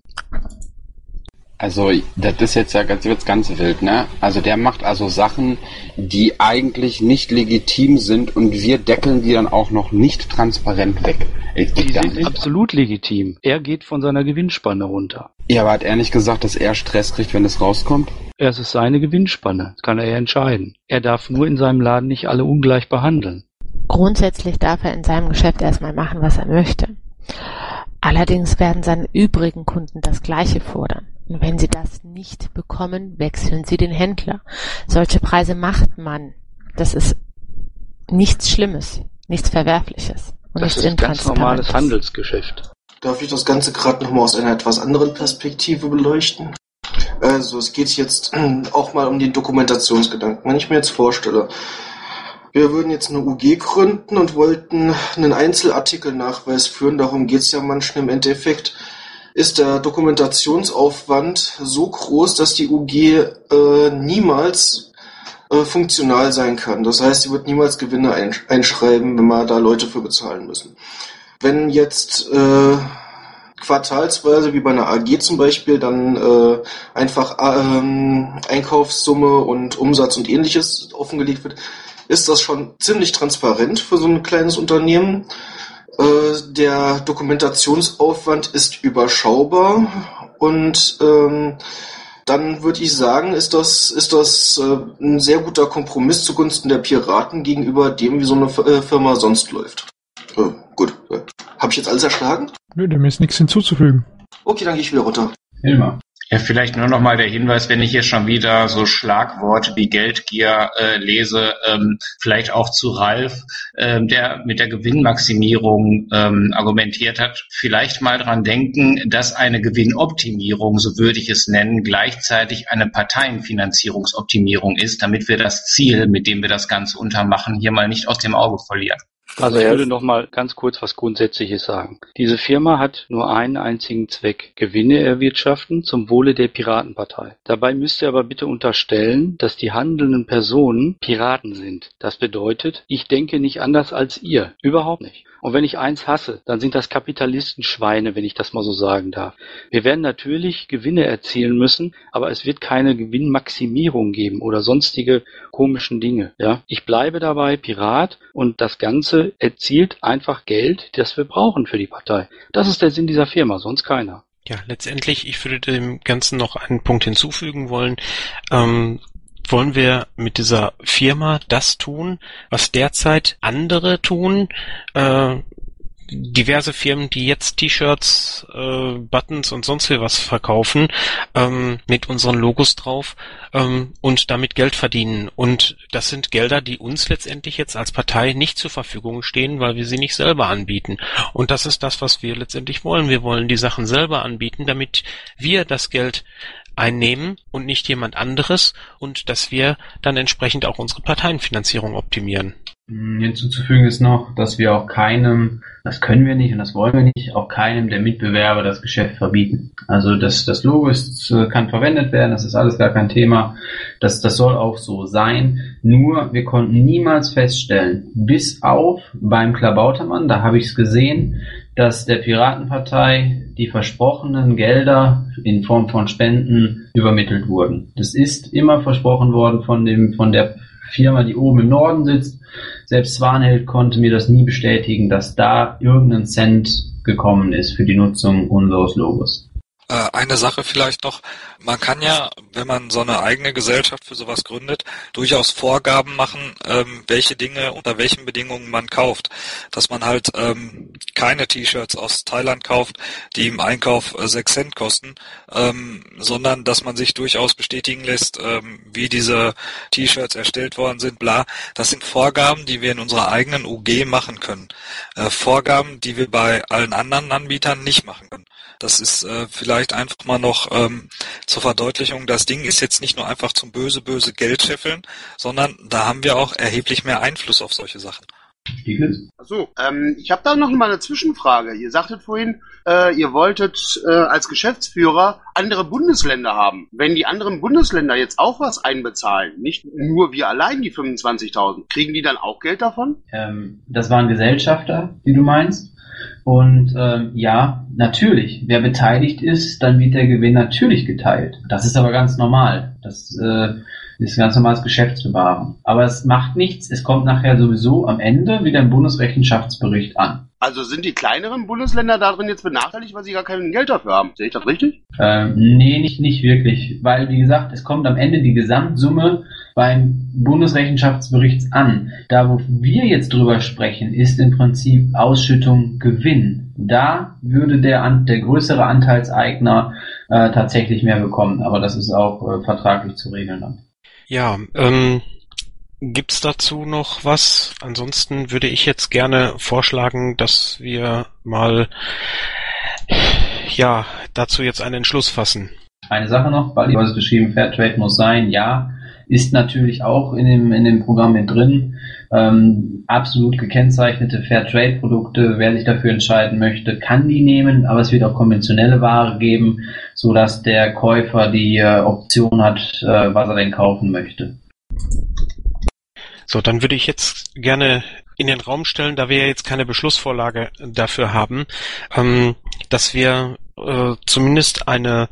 Also, das ist jetzt ja ganz, wird's ganz wild, ne? Also, der macht also Sachen, die eigentlich nicht legitim sind und wir deckeln die dann auch noch nicht transparent weg. Die sind absolut legitim. Er geht von seiner Gewinnspanne runter. Ja, aber hat er nicht gesagt, dass er Stress kriegt, wenn es rauskommt? Es ist seine Gewinnspanne. Das kann er ja entscheiden. Er darf nur in seinem Laden nicht alle ungleich behandeln. Grundsätzlich darf er in seinem Geschäft erstmal machen, was er möchte. Allerdings werden seine übrigen Kunden das Gleiche fordern. Und wenn sie das nicht bekommen, wechseln sie den Händler. Solche Preise macht man. Das ist nichts Schlimmes, nichts Verwerfliches. Und das ist ein ganz normales Handelsgeschäft. Darf ich das Ganze gerade nochmal aus einer etwas anderen Perspektive beleuchten? Also es geht jetzt auch mal um den Dokumentationsgedanken. Wenn ich mir jetzt vorstelle, wir würden jetzt eine U G gründen und wollten einen Einzelartikelnachweis führen, darum geht es ja manchmal im Endeffekt, ist der Dokumentationsaufwand so groß, dass die U G äh, niemals äh, funktional sein kann. Das heißt, sie wird niemals Gewinne einsch- einschreiben, wenn wir da Leute für bezahlen müssen. Wenn jetzt äh, quartalsweise, wie bei einer A G zum Beispiel, dann äh, einfach ähm, Einkaufssumme und Umsatz und ähnliches offengelegt wird, ist das schon ziemlich transparent für so ein kleines Unternehmen. Äh, der Dokumentationsaufwand ist überschaubar und ähm, dann würde ich sagen, ist das ist das äh, ein sehr guter Kompromiss zugunsten der Piraten gegenüber dem, wie so eine F- äh, Firma sonst läuft. Äh, gut, äh, habe ich jetzt alles erschlagen? Nö, dem ist nichts hinzuzufügen. Okay, dann gehe ich wieder runter. Hilmar. Ja, vielleicht nur noch mal der Hinweis, wenn ich hier schon wieder so Schlagworte wie Geldgier äh, lese, ähm, vielleicht auch zu Ralf, ähm, der mit der Gewinnmaximierung ähm, argumentiert hat, vielleicht mal dran denken, dass eine Gewinnoptimierung, so würde ich es nennen, gleichzeitig eine Parteienfinanzierungsoptimierung ist, damit wir das Ziel, mit dem wir das Ganze untermachen, hier mal nicht aus dem Auge verlieren. Also ich würde noch mal ganz kurz was Grundsätzliches sagen. Diese Firma hat nur einen einzigen Zweck: Gewinne erwirtschaften zum Wohle der Piratenpartei. Dabei müsst ihr aber bitte unterstellen, dass die handelnden Personen Piraten sind. Das bedeutet, ich denke nicht anders als ihr. Überhaupt nicht. Und wenn ich eins hasse, dann sind das Kapitalistenschweine, wenn ich das mal so sagen darf. Wir werden natürlich Gewinne erzielen müssen, aber es wird keine Gewinnmaximierung geben oder sonstige komischen Dinge. Ja, ich bleibe dabei Pirat und das Ganze erzielt einfach Geld, das wir brauchen für die Partei. Das ist der Sinn dieser Firma, sonst keiner. Ja, letztendlich, ich würde dem Ganzen noch einen Punkt hinzufügen wollen. Ähm, wollen wir mit dieser Firma das tun, was derzeit andere tun? Äh, diverse Firmen, die jetzt T-Shirts, äh, Buttons und sonst wie was verkaufen, ähm, mit unseren Logos drauf ähm, und damit Geld verdienen. Und das sind Gelder, die uns letztendlich jetzt als Partei nicht zur Verfügung stehen, weil wir sie nicht selber anbieten. Und das ist das, was wir letztendlich wollen. Wir wollen die Sachen selber anbieten, damit wir das Geld einnehmen und nicht jemand anderes und dass wir dann entsprechend auch unsere Parteienfinanzierung optimieren. Hinzuzufügen ist noch, dass wir auch keinem, das können wir nicht und das wollen wir nicht, auch keinem der Mitbewerber das Geschäft verbieten. Also das, das Logo ist, kann verwendet werden, das ist alles gar kein Thema. Das, das soll auch so sein. Nur wir konnten niemals feststellen, bis auf beim Klabautermann, da habe ich es gesehen, dass der Piratenpartei die versprochenen Gelder in Form von Spenden übermittelt wurden. Das ist immer versprochen worden von dem, von der Firma, die oben im Norden sitzt. Selbst Swanhild konnte mir das nie bestätigen, dass da irgendein Cent gekommen ist für die Nutzung unseres Logos. Äh, eine Sache vielleicht noch, man kann ja, wenn man so eine eigene Gesellschaft für sowas gründet, durchaus Vorgaben machen, ähm, welche Dinge unter welchen Bedingungen man kauft. Dass man halt ähm, keine T-Shirts aus Thailand kauft, die im Einkauf äh, sechs Cent kosten, ähm, sondern dass man sich durchaus bestätigen lässt, ähm, wie diese T-Shirts erstellt worden sind, bla. Das sind Vorgaben, die wir in unserer eigenen U G machen können. Äh, Vorgaben, die wir bei allen anderen Anbietern nicht machen können. Das ist äh, vielleicht einfach mal noch ähm, zur Verdeutlichung, das Ding ist jetzt nicht nur einfach zum böse, böse Geld scheffeln, sondern da haben wir auch erheblich mehr Einfluss auf solche Sachen. Achso, ähm, ich habe da noch mal eine Zwischenfrage. Ihr sagtet vorhin, äh, ihr wolltet äh, als Geschäftsführer andere Bundesländer haben. Wenn die anderen Bundesländer jetzt auch was einbezahlen, nicht nur wir allein die fünfundzwanzigtausend, kriegen die dann auch Geld davon? Ähm, das waren Gesellschafter, die du meinst. Und ähm, ja, natürlich, wer beteiligt ist, dann wird der Gewinn natürlich geteilt. Das ist aber ganz normal. Das äh, ist ganz normales Geschäftsbewahren. Aber es macht nichts, es kommt nachher sowieso am Ende wieder im Bundesrechenschaftsbericht an. Also sind die kleineren Bundesländer darin jetzt benachteiligt, weil sie gar kein Geld dafür haben? Sehe ich das richtig? Ähm, nee, nicht, nicht wirklich. Weil, wie gesagt, es kommt am Ende die Gesamtsumme beim Bundesrechenschaftsbericht an. Da, wo wir jetzt drüber sprechen, ist im Prinzip Ausschüttung Gewinn. Da würde der, der größere Anteilseigner äh, tatsächlich mehr bekommen. Aber das ist auch äh, vertraglich zu regeln dann. Ja, ähm, gibt's dazu noch was? Ansonsten würde ich jetzt gerne vorschlagen, dass wir mal, ja, dazu jetzt einen Entschluss fassen. Eine Sache noch, weil du hast geschrieben, Fairtrade muss sein, ja, ist natürlich auch in dem, in dem Programm mit drin. Ähm, absolut gekennzeichnete Fairtrade-Produkte, wer sich dafür entscheiden möchte, kann die nehmen, aber es wird auch konventionelle Ware geben, so dass der Käufer die äh, Option hat, äh, was er denn kaufen möchte. So, dann würde ich jetzt gerne in den Raum stellen, da wir ja jetzt keine Beschlussvorlage dafür haben, ähm, dass wir äh, zumindest eine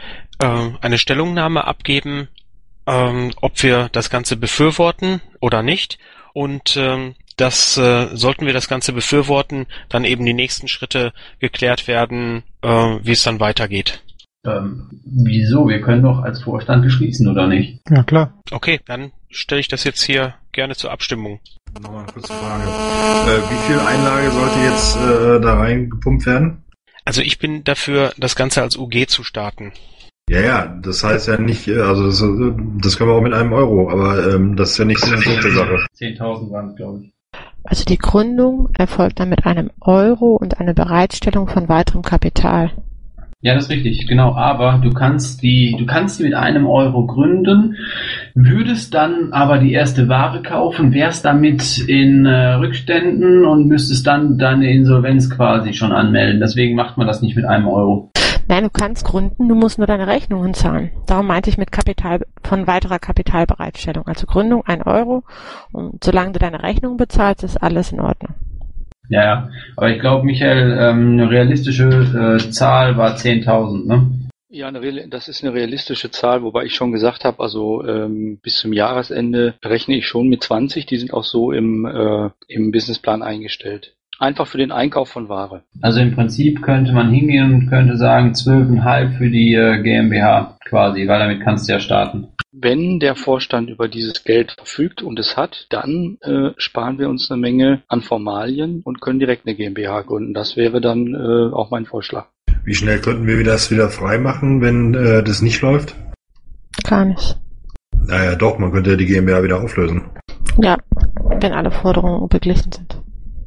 äh, eine Stellungnahme abgeben, ähm, ob wir das Ganze befürworten oder nicht. Und ähm, das äh, sollten wir das Ganze befürworten, dann eben die nächsten Schritte geklärt werden, äh, wie es dann weitergeht. Ähm, wieso? Wir können doch als Vorstand beschließen, oder nicht? Ja, klar. Okay, dann stelle ich das jetzt hier gerne zur Abstimmung. Nochmal eine kurze Frage. Äh, wie viel Einlage sollte jetzt äh, da reingepumpt werden? Also ich bin dafür, das Ganze als U G zu starten. Ja, ja, das heißt ja nicht, also das, das können wir auch mit einem Euro, aber ähm, das ist ja nicht so eine gute Sache. zehntausend waren es, glaube ich. Also die Gründung erfolgt dann mit einem Euro und einer Bereitstellung von weiterem Kapital. Ja, das ist richtig, genau. Aber du kannst die, du kannst die mit einem Euro gründen, würdest dann aber die erste Ware kaufen, wärst damit in äh, Rückständen und müsstest dann deine Insolvenz quasi schon anmelden. Deswegen macht man das nicht mit einem Euro. Nein, du kannst gründen, du musst nur deine Rechnungen zahlen. Darum meinte ich mit Kapital, von weiterer Kapitalbereitstellung. Also Gründung ein Euro und solange du deine Rechnung bezahlst, ist alles in Ordnung. Ja, ja. Aber ich glaube, Michael, ähm, eine realistische äh, Zahl war zehntausend, ne? Ja, eine, Real- das ist eine realistische Zahl, wobei ich schon gesagt habe, also ähm, bis zum Jahresende rechne ich schon mit zwanzig, die sind auch so im, äh, im Businessplan eingestellt. Einfach für den Einkauf von Ware. Also im Prinzip könnte man hingehen und könnte sagen zwölf Komma fünf für die äh, GmbH quasi, weil damit kannst du ja starten. Wenn der Vorstand über dieses Geld verfügt und es hat, dann äh, sparen wir uns eine Menge an Formalien und können direkt eine GmbH gründen. Das wäre dann äh, auch mein Vorschlag. Wie schnell könnten wir das wieder freimachen, wenn äh, das nicht läuft? Gar nicht. Naja, doch, man könnte die GmbH wieder auflösen. Ja, wenn alle Forderungen beglichen sind.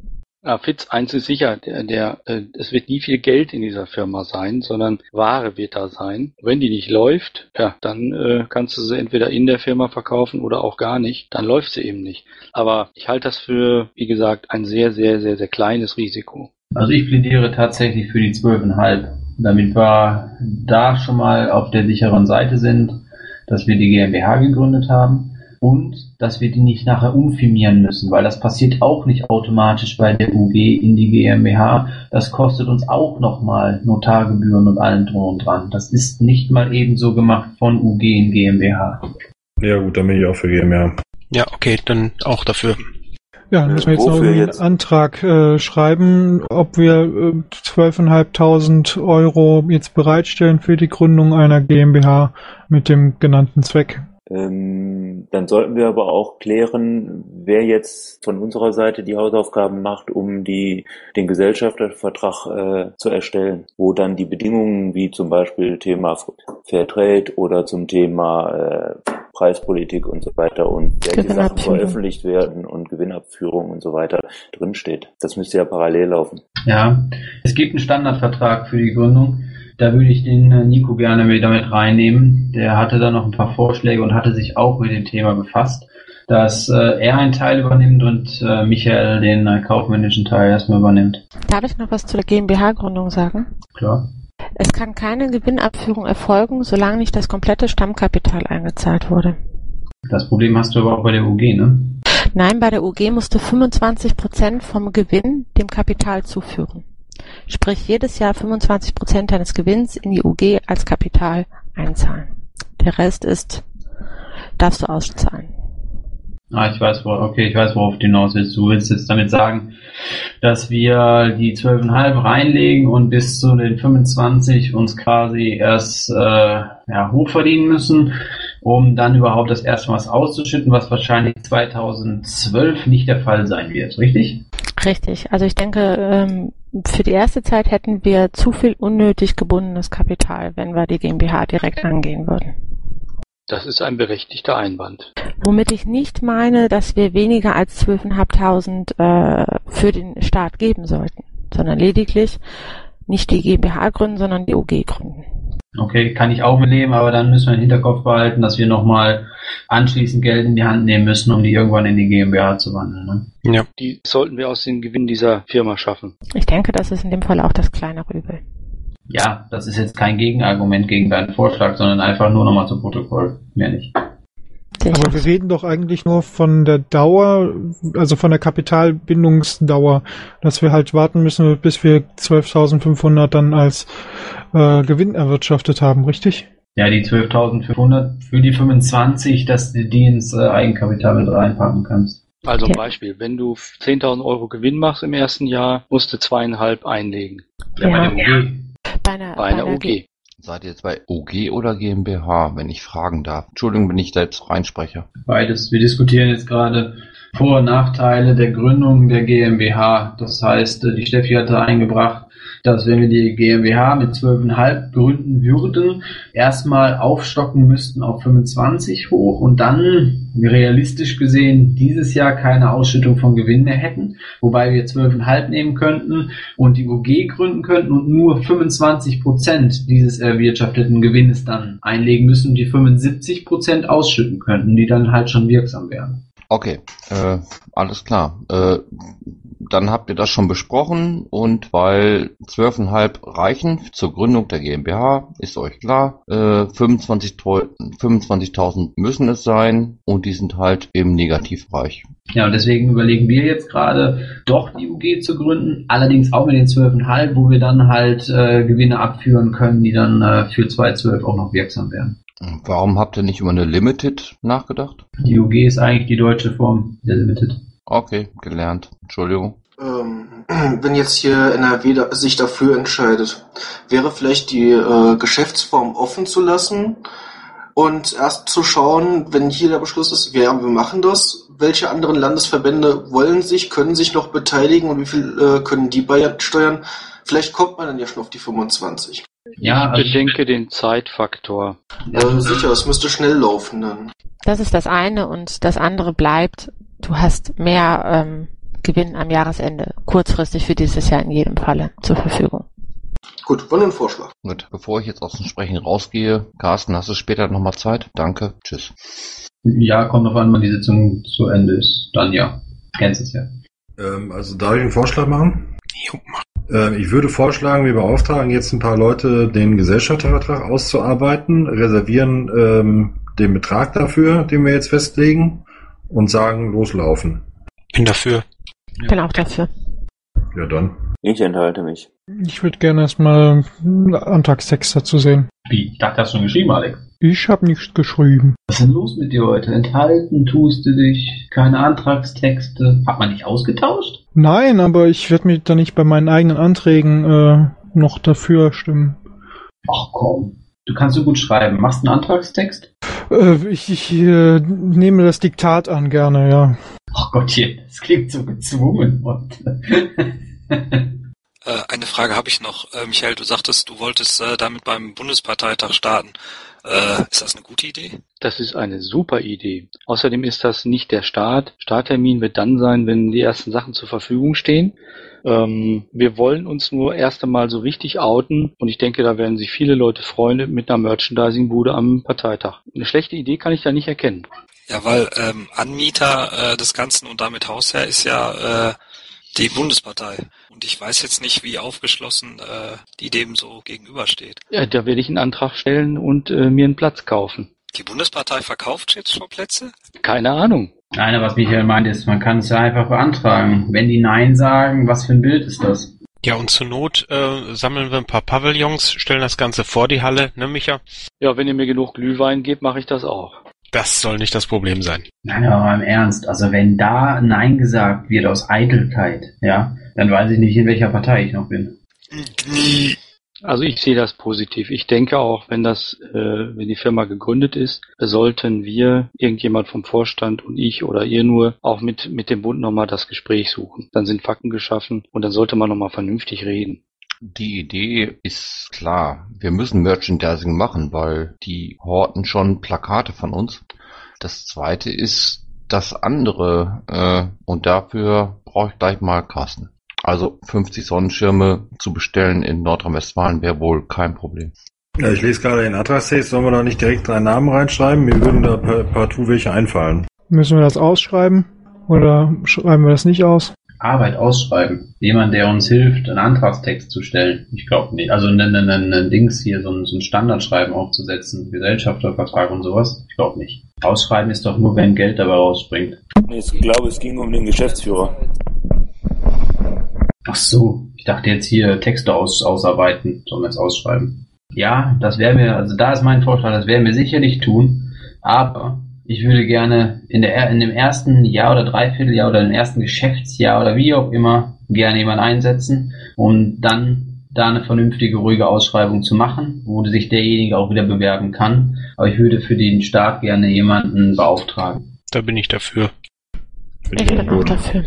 Ja, Fitz, eins ist sicher, der, der, äh, es wird nie viel Geld in dieser Firma sein, sondern Ware wird da sein. Wenn die nicht läuft, ja, dann äh, kannst du sie entweder in der Firma verkaufen oder auch gar nicht. Dann läuft sie eben nicht. Aber ich halte das für, wie gesagt, ein sehr, sehr, sehr, sehr kleines Risiko. Also ich plädiere tatsächlich für die zwölf Komma fünf, damit wir da schon mal auf der sicheren Seite sind, dass wir die GmbH gegründet haben. Und dass wir die nicht nachher umfirmieren müssen, weil das passiert auch nicht automatisch bei der U G in die GmbH. Das kostet uns auch nochmal Notargebühren und allem drum und dran. Das ist nicht mal ebenso gemacht von U G in GmbH. Ja gut, dann bin ich auch für GmbH. Ja, okay, dann auch dafür. Ja, dann müssen wir jetzt noch einen jetzt? Antrag äh, schreiben, ob wir äh, zwölftausendfünfhundert Euro jetzt bereitstellen für die Gründung einer GmbH mit dem genannten Zweck. Ähm, dann sollten wir aber auch klären, wer jetzt von unserer Seite die Hausaufgaben macht, um die, den Gesellschaftervertrag äh, zu erstellen, wo dann die Bedingungen wie zum Beispiel Thema Fairtrade oder zum Thema äh, Preispolitik und so weiter und welche Sachen veröffentlicht werden und Gewinnabführung und so weiter drinsteht. Das müsste ja parallel laufen. Ja, es gibt einen Standardvertrag für die Gründung. Da würde ich den Nico gerne wieder mit reinnehmen. Der hatte da noch ein paar Vorschläge und hatte sich auch mit dem Thema befasst, dass äh, er einen Teil übernimmt und äh, Michael den äh, kaufmännischen Teil erstmal übernimmt. Darf ich noch was zu der GmbH-Gründung sagen? Klar. Es kann keine Gewinnabführung erfolgen, solange nicht das komplette Stammkapital eingezahlt wurde. Das Problem hast du aber auch bei der U G, ne? Nein, bei der U G musst du fünfundzwanzig Prozent vom Gewinn dem Kapital zuführen. Sprich, jedes Jahr fünfundzwanzig Prozent deines Gewinns in die U G als Kapital einzahlen. Der Rest ist, darfst du auszahlen. Ah, ich weiß, worauf, okay, ich weiß, worauf du hinaus willst. Du willst jetzt damit sagen, dass wir die zwölf Komma fünf reinlegen und bis zu den fünfundzwanzig uns quasi erst äh, ja, hochverdienen müssen, um dann überhaupt das erste Mal was auszuschütten, was wahrscheinlich zweitausendzwölf nicht der Fall sein wird, richtig? Richtig. Also ich denke, ähm, für die erste Zeit hätten wir zu viel unnötig gebundenes Kapital, wenn wir die GmbH direkt angehen würden. Das ist ein berechtigter Einwand. Womit ich nicht meine, dass wir weniger als zwölftausendfünfhundert äh, für den Staat geben sollten, sondern lediglich nicht die GmbH gründen, sondern die U G gründen. Okay, kann ich auch mitleben, aber dann müssen wir im Hinterkopf behalten, dass wir nochmal anschließend Geld in die Hand nehmen müssen, um die irgendwann in die GmbH zu wandeln. Ne? Ja. Die sollten wir aus dem Gewinn dieser Firma schaffen. Ich denke, das ist in dem Fall auch das kleinere Übel. Ja, das ist jetzt kein Gegenargument gegen deinen Vorschlag, sondern einfach nur nochmal zu Protokoll. Mehr nicht. sehe ich Aber wir reden doch eigentlich nur von der Dauer, also von der Kapitalbindungsdauer, dass wir halt warten müssen, bis wir zwölftausendfünfhundert dann als äh, Gewinn erwirtschaftet haben, richtig? Ja, die zwölftausendfünfhundert für die fünfundzwanzig, dass du die ins äh, Eigenkapital mit reinpacken kannst. Also ein Beispiel, wenn du zehntausend Euro Gewinn machst im ersten Jahr, musst du zweieinhalb einlegen. Ja. Bei der U G. Bei einer, Bei einer bei einer U G. Seid ihr jetzt bei O G oder GmbH, wenn ich fragen darf? Entschuldigung, wenn ich da jetzt reinspreche. Beides. Wir diskutieren jetzt gerade Vor- und Nachteile der Gründung der GmbH. Das heißt, die Steffi hatte eingebracht, dass wenn wir die GmbH mit zwölf Komma fünf gründen würden, erstmal aufstocken müssten auf fünfundzwanzig hoch und dann realistisch gesehen dieses Jahr keine Ausschüttung von Gewinn mehr hätten, wobei wir zwölf Komma fünf nehmen könnten und die O G gründen könnten und nur fünfundzwanzig Prozent dieses erwirtschafteten Gewinnes dann einlegen müssen und die fünfundsiebzig Prozent ausschütten könnten, die dann halt schon wirksam wären. Okay, äh, alles klar. Äh, dann habt ihr das schon besprochen und weil zwölf Komma fünf reichen zur Gründung der GmbH, ist euch klar, äh, fünfundzwanzigtausend müssen es sein und die sind halt im Negativbereich. Ja, und deswegen überlegen wir jetzt gerade, doch die U G zu gründen, allerdings auch mit den zwölf Komma fünf, wo wir dann halt äh, Gewinne abführen können, die dann äh, für zweitausendzwölf auch noch wirksam werden. Warum habt ihr nicht über eine Limited nachgedacht? Die U G ist eigentlich die deutsche Form der Limited. Okay, gelernt. Entschuldigung. Ähm, wenn jetzt hier N R W da, sich dafür entscheidet, wäre vielleicht die äh, Geschäftsform offen zu lassen und erst zu schauen, wenn hier der Beschluss ist, wir, wir machen das, welche anderen Landesverbände wollen sich, können sich noch beteiligen und wie viel äh, können die beisteuern? Vielleicht kommt man dann ja schon auf die fünfundzwanzig. Ja, ich bedenke den Zeitfaktor. Also sicher, es müsste schnell laufen dann. Das ist das eine und das andere bleibt, du hast mehr ähm, Gewinn am Jahresende, kurzfristig für dieses Jahr in jedem Falle zur Verfügung. Gut, war nur ein Vorschlag. Gut, bevor ich jetzt aus dem Sprechen rausgehe, Carsten, hast du später nochmal Zeit? Danke, tschüss. Ja, kommt noch an, wann die Sitzung zu Ende ist. Dann ja, kennst es ja. Ähm, also darf ich einen Vorschlag machen? Jo, mach. Ich würde vorschlagen, wir beauftragen jetzt ein paar Leute, den Gesellschaftervertrag auszuarbeiten, reservieren ähm, den Betrag dafür, den wir jetzt festlegen und sagen, loslaufen. Bin dafür. Ich bin auch dafür. Ja, dann. Ich enthalte mich. Ich würde gerne erstmal einen Antragstext dazu sehen. Wie? Ich dachte, du hast schon geschrieben, Alex. Ich habe nichts geschrieben. Was ist denn los mit dir heute? Enthalten tust du dich, keine Antragstexte. Hat man dich ausgetauscht? Nein, aber ich werde mich da nicht bei meinen eigenen Anträgen äh, noch dafür stimmen. Ach komm, du kannst so gut schreiben. Machst du einen Antragstext? Äh, ich ich äh, nehme das Diktat an, gerne, ja. Ach Gottchen, das klingt so gezwungen. Äh, eine Frage habe ich noch. Äh, Michael, du sagtest, du wolltest äh, damit beim Bundesparteitag starten. Äh, ist das eine gute Idee? Das ist eine super Idee. Außerdem ist das nicht der Start. Starttermin wird dann sein, wenn die ersten Sachen zur Verfügung stehen. Ähm, wir wollen uns nur erst einmal so richtig outen und ich denke, da werden sich viele Leute freuen mit einer Merchandising-Bude am Parteitag. Eine schlechte Idee kann ich da nicht erkennen. Ja, weil ähm, Anmieter äh, des Ganzen und damit Hausherr ist ja äh, die Bundespartei. Und ich weiß jetzt nicht, wie aufgeschlossen äh, die dem so gegenübersteht. Ja, da werde ich einen Antrag stellen und äh, mir einen Platz kaufen. Die Bundespartei verkauft jetzt schon Plätze? Keine Ahnung. Nein, was Michael meint ist, man kann es ja einfach beantragen. Wenn die Nein sagen, was für ein Bild ist das? Ja, und zur Not äh, sammeln wir ein paar Pavillons, stellen das Ganze vor die Halle, ne Micha? Ja, wenn ihr mir genug Glühwein gebt, mache ich das auch. Das soll nicht das Problem sein. Nein, aber im Ernst, also wenn da Nein gesagt wird aus Eitelkeit, ja, dann weiß ich nicht, in welcher Partei ich noch bin. Also ich sehe das positiv. Ich denke auch, wenn das, äh, wenn die Firma gegründet ist, sollten wir, irgendjemand vom Vorstand und ich oder ihr nur, auch mit mit dem Bund nochmal das Gespräch suchen. Dann sind Fakten geschaffen und dann sollte man nochmal vernünftig reden. Die Idee ist klar. Wir müssen Merchandising machen, weil die horten schon Plakate von uns. Das zweite ist das andere äh, und dafür brauche ich gleich mal Carsten. Also fünfzig Sonnenschirme zu bestellen in Nordrhein-Westfalen wäre wohl kein Problem. Ja, ich lese gerade den Antragstext. Sollen wir da nicht direkt drei Namen reinschreiben? Mir würden da partout welche einfallen. Müssen wir das ausschreiben oder schreiben wir das nicht aus? Arbeit ausschreiben. Jemand, der uns hilft, einen Antragstext zu stellen. Ich glaube nicht. Also ein, ein, ein, ein Dings hier, so ein, so ein Standardschreiben aufzusetzen, Gesellschaftervertrag und sowas. Ich glaube nicht. Ausschreiben ist doch nur, wenn Geld dabei rausspringt. Nee, ich glaube, es ging um den Geschäftsführer. Ach so, ich dachte jetzt hier Texte aus, ausarbeiten, sollen wir es ausschreiben. Ja, das wäre mir, also da ist mein Vorschlag, das werden wir sicherlich tun, aber ich würde gerne in der in dem ersten Jahr oder Dreivierteljahr oder im ersten Geschäftsjahr oder wie auch immer gerne jemanden einsetzen, um dann da eine vernünftige, ruhige Ausschreibung zu machen, wo sich derjenige auch wieder bewerben kann. Aber ich würde für den Start gerne jemanden beauftragen. Da bin ich dafür. Ich bin auch dafür.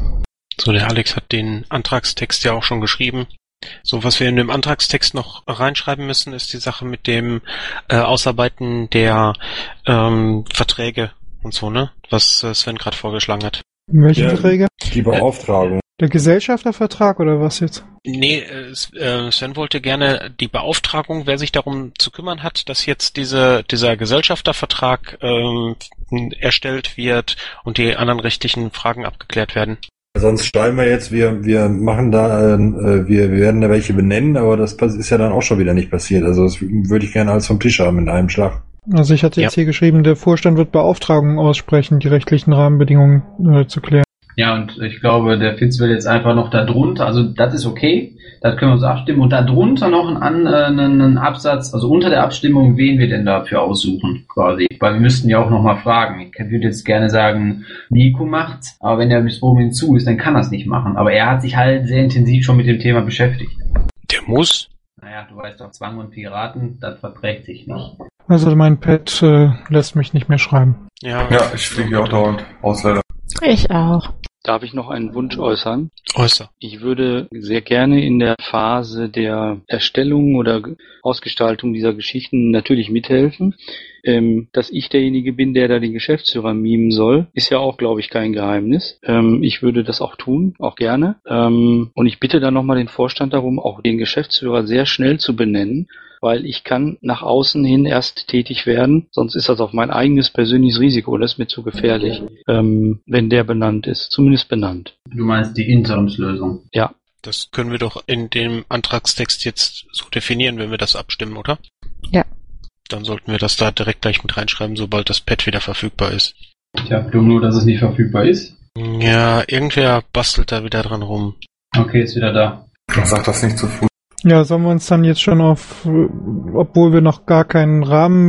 So, der Alex hat den Antragstext ja auch schon geschrieben. So, was wir in dem Antragstext noch reinschreiben müssen, ist die Sache mit dem äh, Ausarbeiten der ähm, Verträge und so, ne? Was äh, Sven gerade vorgeschlagen hat. Welche ja, Verträge? Die Beauftragung. Der Gesellschaftervertrag oder was jetzt? Nee, äh, Sven wollte gerne die Beauftragung, wer sich darum zu kümmern hat, dass jetzt diese dieser Gesellschaftervertrag ähm, erstellt wird und die anderen rechtlichen Fragen abgeklärt werden. Sonst schreiben wir jetzt, wir wir machen da, äh, wir, wir werden da welche benennen, aber das ist ja dann auch schon wieder nicht passiert. Also das würde ich gerne alles vom Tisch haben in einem Schlag. Also ich hatte jetzt ja hier geschrieben, der Vorstand wird Beauftragungen aussprechen, die rechtlichen Rahmenbedingungen äh, zu klären. Ja, und ich glaube, der Fitz will jetzt einfach noch da drunter, also das ist okay, das können wir uns abstimmen, und da drunter noch einen, äh, einen Absatz, also unter der Abstimmung, wen wir denn dafür aussuchen, quasi. Weil wir müssten ja auch nochmal fragen. Ich würde jetzt gerne sagen, Nico macht's, aber wenn der bis oben hinzu ist, dann kann er es nicht machen. Aber er hat sich halt sehr intensiv schon mit dem Thema beschäftigt. Der muss? Naja, du weißt doch, Zwang und Piraten, das verträgt sich nicht. Also mein Pad äh, lässt mich nicht mehr schreiben. Ja, ja ich fliege auch dauernd aus, leider. Ich auch. Darf ich noch einen Wunsch äußern? Äußer. Ich würde sehr gerne in der Phase der Erstellung oder Ausgestaltung dieser Geschichten natürlich mithelfen. Ähm, dass ich derjenige bin, der da den Geschäftsführer mimen soll, ist ja auch, glaube ich, kein Geheimnis. Ähm, ich würde das auch tun, auch gerne. Ähm, und ich bitte dann nochmal den Vorstand darum, auch den Geschäftsführer sehr schnell zu benennen, weil ich kann nach außen hin erst tätig werden, sonst ist das auf mein eigenes persönliches Risiko, das ist mir zu gefährlich, ähm, wenn der benannt ist, zumindest benannt. Du meinst die Interimslösung? Ja. Das können wir doch in dem Antragstext jetzt so definieren, wenn wir das abstimmen, oder? Ja. Dann sollten wir das da direkt gleich mit reinschreiben, sobald das Pad wieder verfügbar ist. Tja, dumm nur, dass es nicht verfügbar ist. Ja, irgendwer bastelt da wieder dran rum. Okay, ist wieder da. Sag das nicht zu früh. Ja, sollen wir uns dann jetzt schon auf, obwohl wir noch gar keinen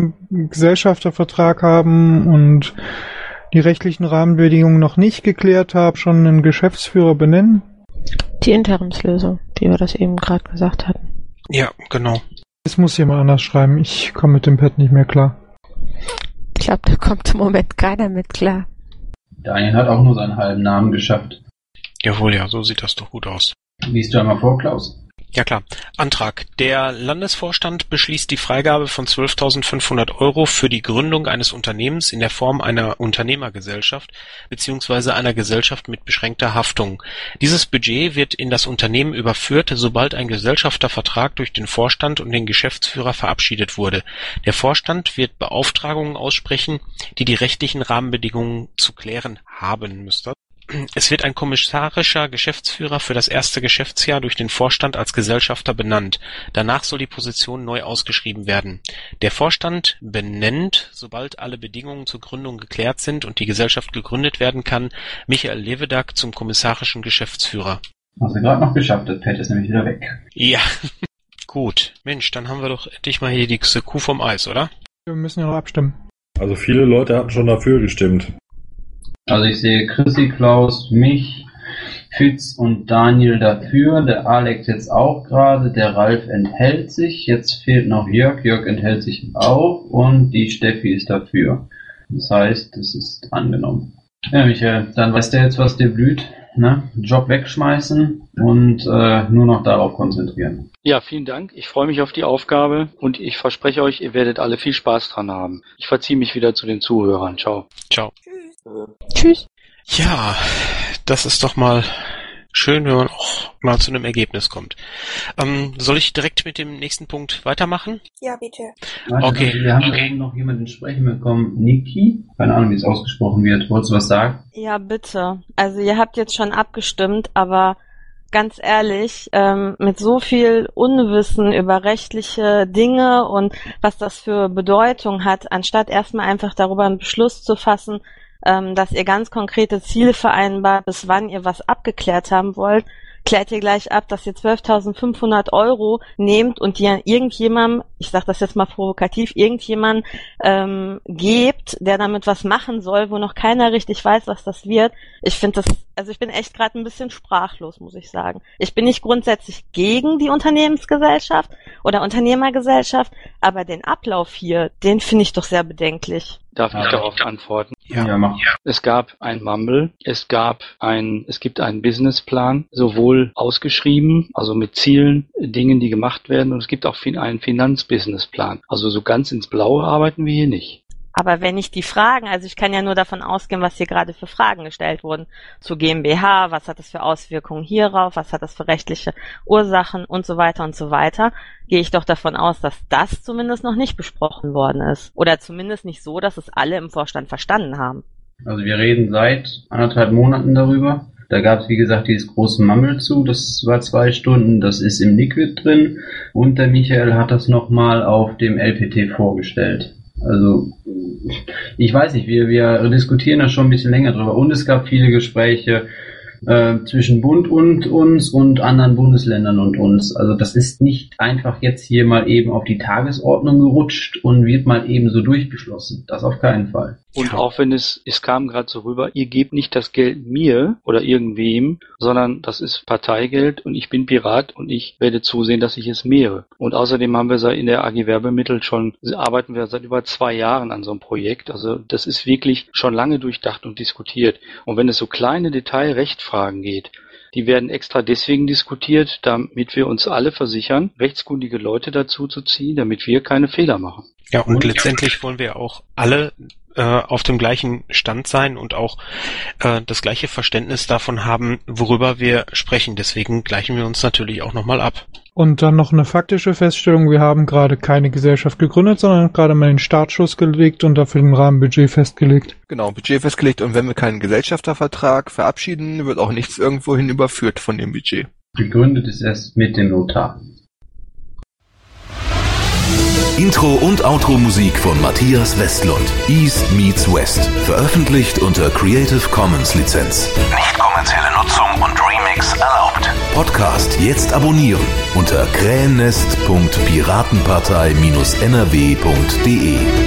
Rahmengesellschaftervertrag haben und die rechtlichen Rahmenbedingungen noch nicht geklärt haben, schon einen Geschäftsführer benennen? Die Interimslösung, die wir das eben gerade gesagt hatten. Ja, genau. Das muss jemand anders schreiben. Ich komme mit dem Pad nicht mehr klar. Ich glaube, da kommt im Moment keiner mit klar. Daniel hat auch nur seinen halben Namen geschafft. Jawohl, ja, so sieht das doch gut aus. Liest du einmal vor, Klaus? Ja klar. Antrag. Der Landesvorstand beschließt die Freigabe von zwölftausendfünfhundert Euro für die Gründung eines Unternehmens in der Form einer Unternehmergesellschaft bzw. einer Gesellschaft mit beschränkter Haftung. Dieses Budget wird in das Unternehmen überführt, sobald ein Gesellschaftervertrag durch den Vorstand und den Geschäftsführer verabschiedet wurde. Der Vorstand wird Beauftragungen aussprechen, die die rechtlichen Rahmenbedingungen zu klären haben müsste. Es wird ein kommissarischer Geschäftsführer für das erste Geschäftsjahr durch den Vorstand als Gesellschafter benannt. Danach soll die Position neu ausgeschrieben werden. Der Vorstand benennt, sobald alle Bedingungen zur Gründung geklärt sind und die Gesellschaft gegründet werden kann, Michael Levedag zum kommissarischen Geschäftsführer. Hast du gerade noch geschafft, das Pad ist nämlich wieder weg. Ja, gut. Mensch, dann haben wir doch endlich mal hier die Kuh vom Eis, oder? Wir müssen ja noch abstimmen. Also viele Leute hatten schon dafür gestimmt. Also ich sehe Chrissy, Klaus, mich, Fitz und Daniel dafür, der Alex jetzt auch gerade, der Ralf enthält sich, jetzt fehlt noch Jörg, Jörg enthält sich auch und die Steffi ist dafür. Das heißt, es ist angenommen. Ja, Michael, dann weißt du jetzt, was dir blüht, ne? Job wegschmeißen und äh, nur noch darauf konzentrieren. Ja, vielen Dank. Ich freue mich auf die Aufgabe und ich verspreche euch, ihr werdet alle viel Spaß dran haben. Ich verziehe mich wieder zu den Zuhörern. Ciao. Ciao. Tschüss. Ja, das ist doch mal schön, wenn man auch mal zu einem Ergebnis kommt. Ähm, soll ich direkt mit dem nächsten Punkt weitermachen? Ja, bitte. Warte, Okay. Also wir haben okay. eben noch jemanden sprechen bekommen. Niki? Keine Ahnung, wie es ausgesprochen wird. Wolltest du was sagen? Ja, bitte. Also ihr habt jetzt schon abgestimmt, aber ganz ehrlich, ähm, mit so viel Unwissen über rechtliche Dinge und was das für Bedeutung hat, anstatt erstmal einfach darüber einen Beschluss zu fassen, ähm, dass ihr ganz konkrete Ziele vereinbart, bis wann ihr was abgeklärt haben wollt, klärt ihr gleich ab, dass ihr zwölftausendfünfhundert Euro nehmt und die an irgendjemandem, ich sag das jetzt mal provokativ, irgendjemand ähm, gebt, der damit was machen soll, wo noch keiner richtig weiß, was das wird. Ich finde das, also ich bin echt gerade ein bisschen sprachlos, muss ich sagen. Ich bin nicht grundsätzlich gegen die Unternehmensgesellschaft oder Unternehmergesellschaft, aber den Ablauf hier, den finde ich doch sehr bedenklich. Darf ich darauf antworten? Ja, ja, mach. Es gab ein Mumble, es gab ein, es gibt einen Businessplan, sowohl ausgeschrieben, also mit Zielen, Dingen, die gemacht werden, und es gibt auch einen Finanzbusinessplan. Also so ganz ins Blaue arbeiten wir hier nicht. Aber wenn ich die Fragen, also ich kann ja nur davon ausgehen, was hier gerade für Fragen gestellt wurden, zur GmbH, was hat das für Auswirkungen hierauf, was hat das für rechtliche Ursachen und so weiter und so weiter, gehe ich doch davon aus, dass das zumindest noch nicht besprochen worden ist. Oder zumindest nicht so, dass es alle im Vorstand verstanden haben. Also wir reden seit anderthalb Monaten darüber. Da gab es, wie gesagt, dieses große Mumble zu, das war zwei Stunden, das ist im Liquid drin, und der Michael hat das nochmal auf dem L P T vorgestellt. Also, ich weiß nicht, wir, wir diskutieren da schon ein bisschen länger drüber, und es gab viele Gespräche äh, zwischen Bund und uns und anderen Bundesländern und uns. Also das ist nicht einfach jetzt hier mal eben auf die Tagesordnung gerutscht und wird mal eben so durchbeschlossen. Das auf keinen Fall. Und auch wenn es, es kam gerade so rüber, ihr gebt nicht das Geld mir oder irgendwem, sondern das ist Parteigeld und ich bin Pirat und ich werde zusehen, dass ich es mehre. Und außerdem haben wir seit in der A G Werbemittel schon, arbeiten wir seit über zwei Jahren an so einem Projekt. Also das ist wirklich schon lange durchdacht und diskutiert. Und wenn es so kleine Detailrechtfragen geht, die werden extra deswegen diskutiert, damit wir uns alle versichern, rechtskundige Leute dazu zu ziehen, damit wir keine Fehler machen. Ja, und, und letztendlich wollen wir auch alle äh, auf dem gleichen Stand sein und auch äh, das gleiche Verständnis davon haben, worüber wir sprechen. Deswegen gleichen wir uns natürlich auch nochmal ab. Und dann noch eine faktische Feststellung: Wir haben gerade keine Gesellschaft gegründet, sondern gerade mal den Startschuss gelegt und dafür den Rahmenbudget festgelegt. Genau, Budget festgelegt, und wenn wir keinen Gesellschaftervertrag verabschieden, wird auch nichts irgendwohin überführt von dem Budget. Gegründet ist erst mit dem Notar. Intro und Outro Musik von Matthias Westlund. East meets West. Veröffentlicht unter Creative Commons Lizenz. Nicht kommerzielle Nutzung und Remix erlaubt. Podcast jetzt abonnieren unter krähennest punkt piratenpartei Bindestrich n r w punkt d e.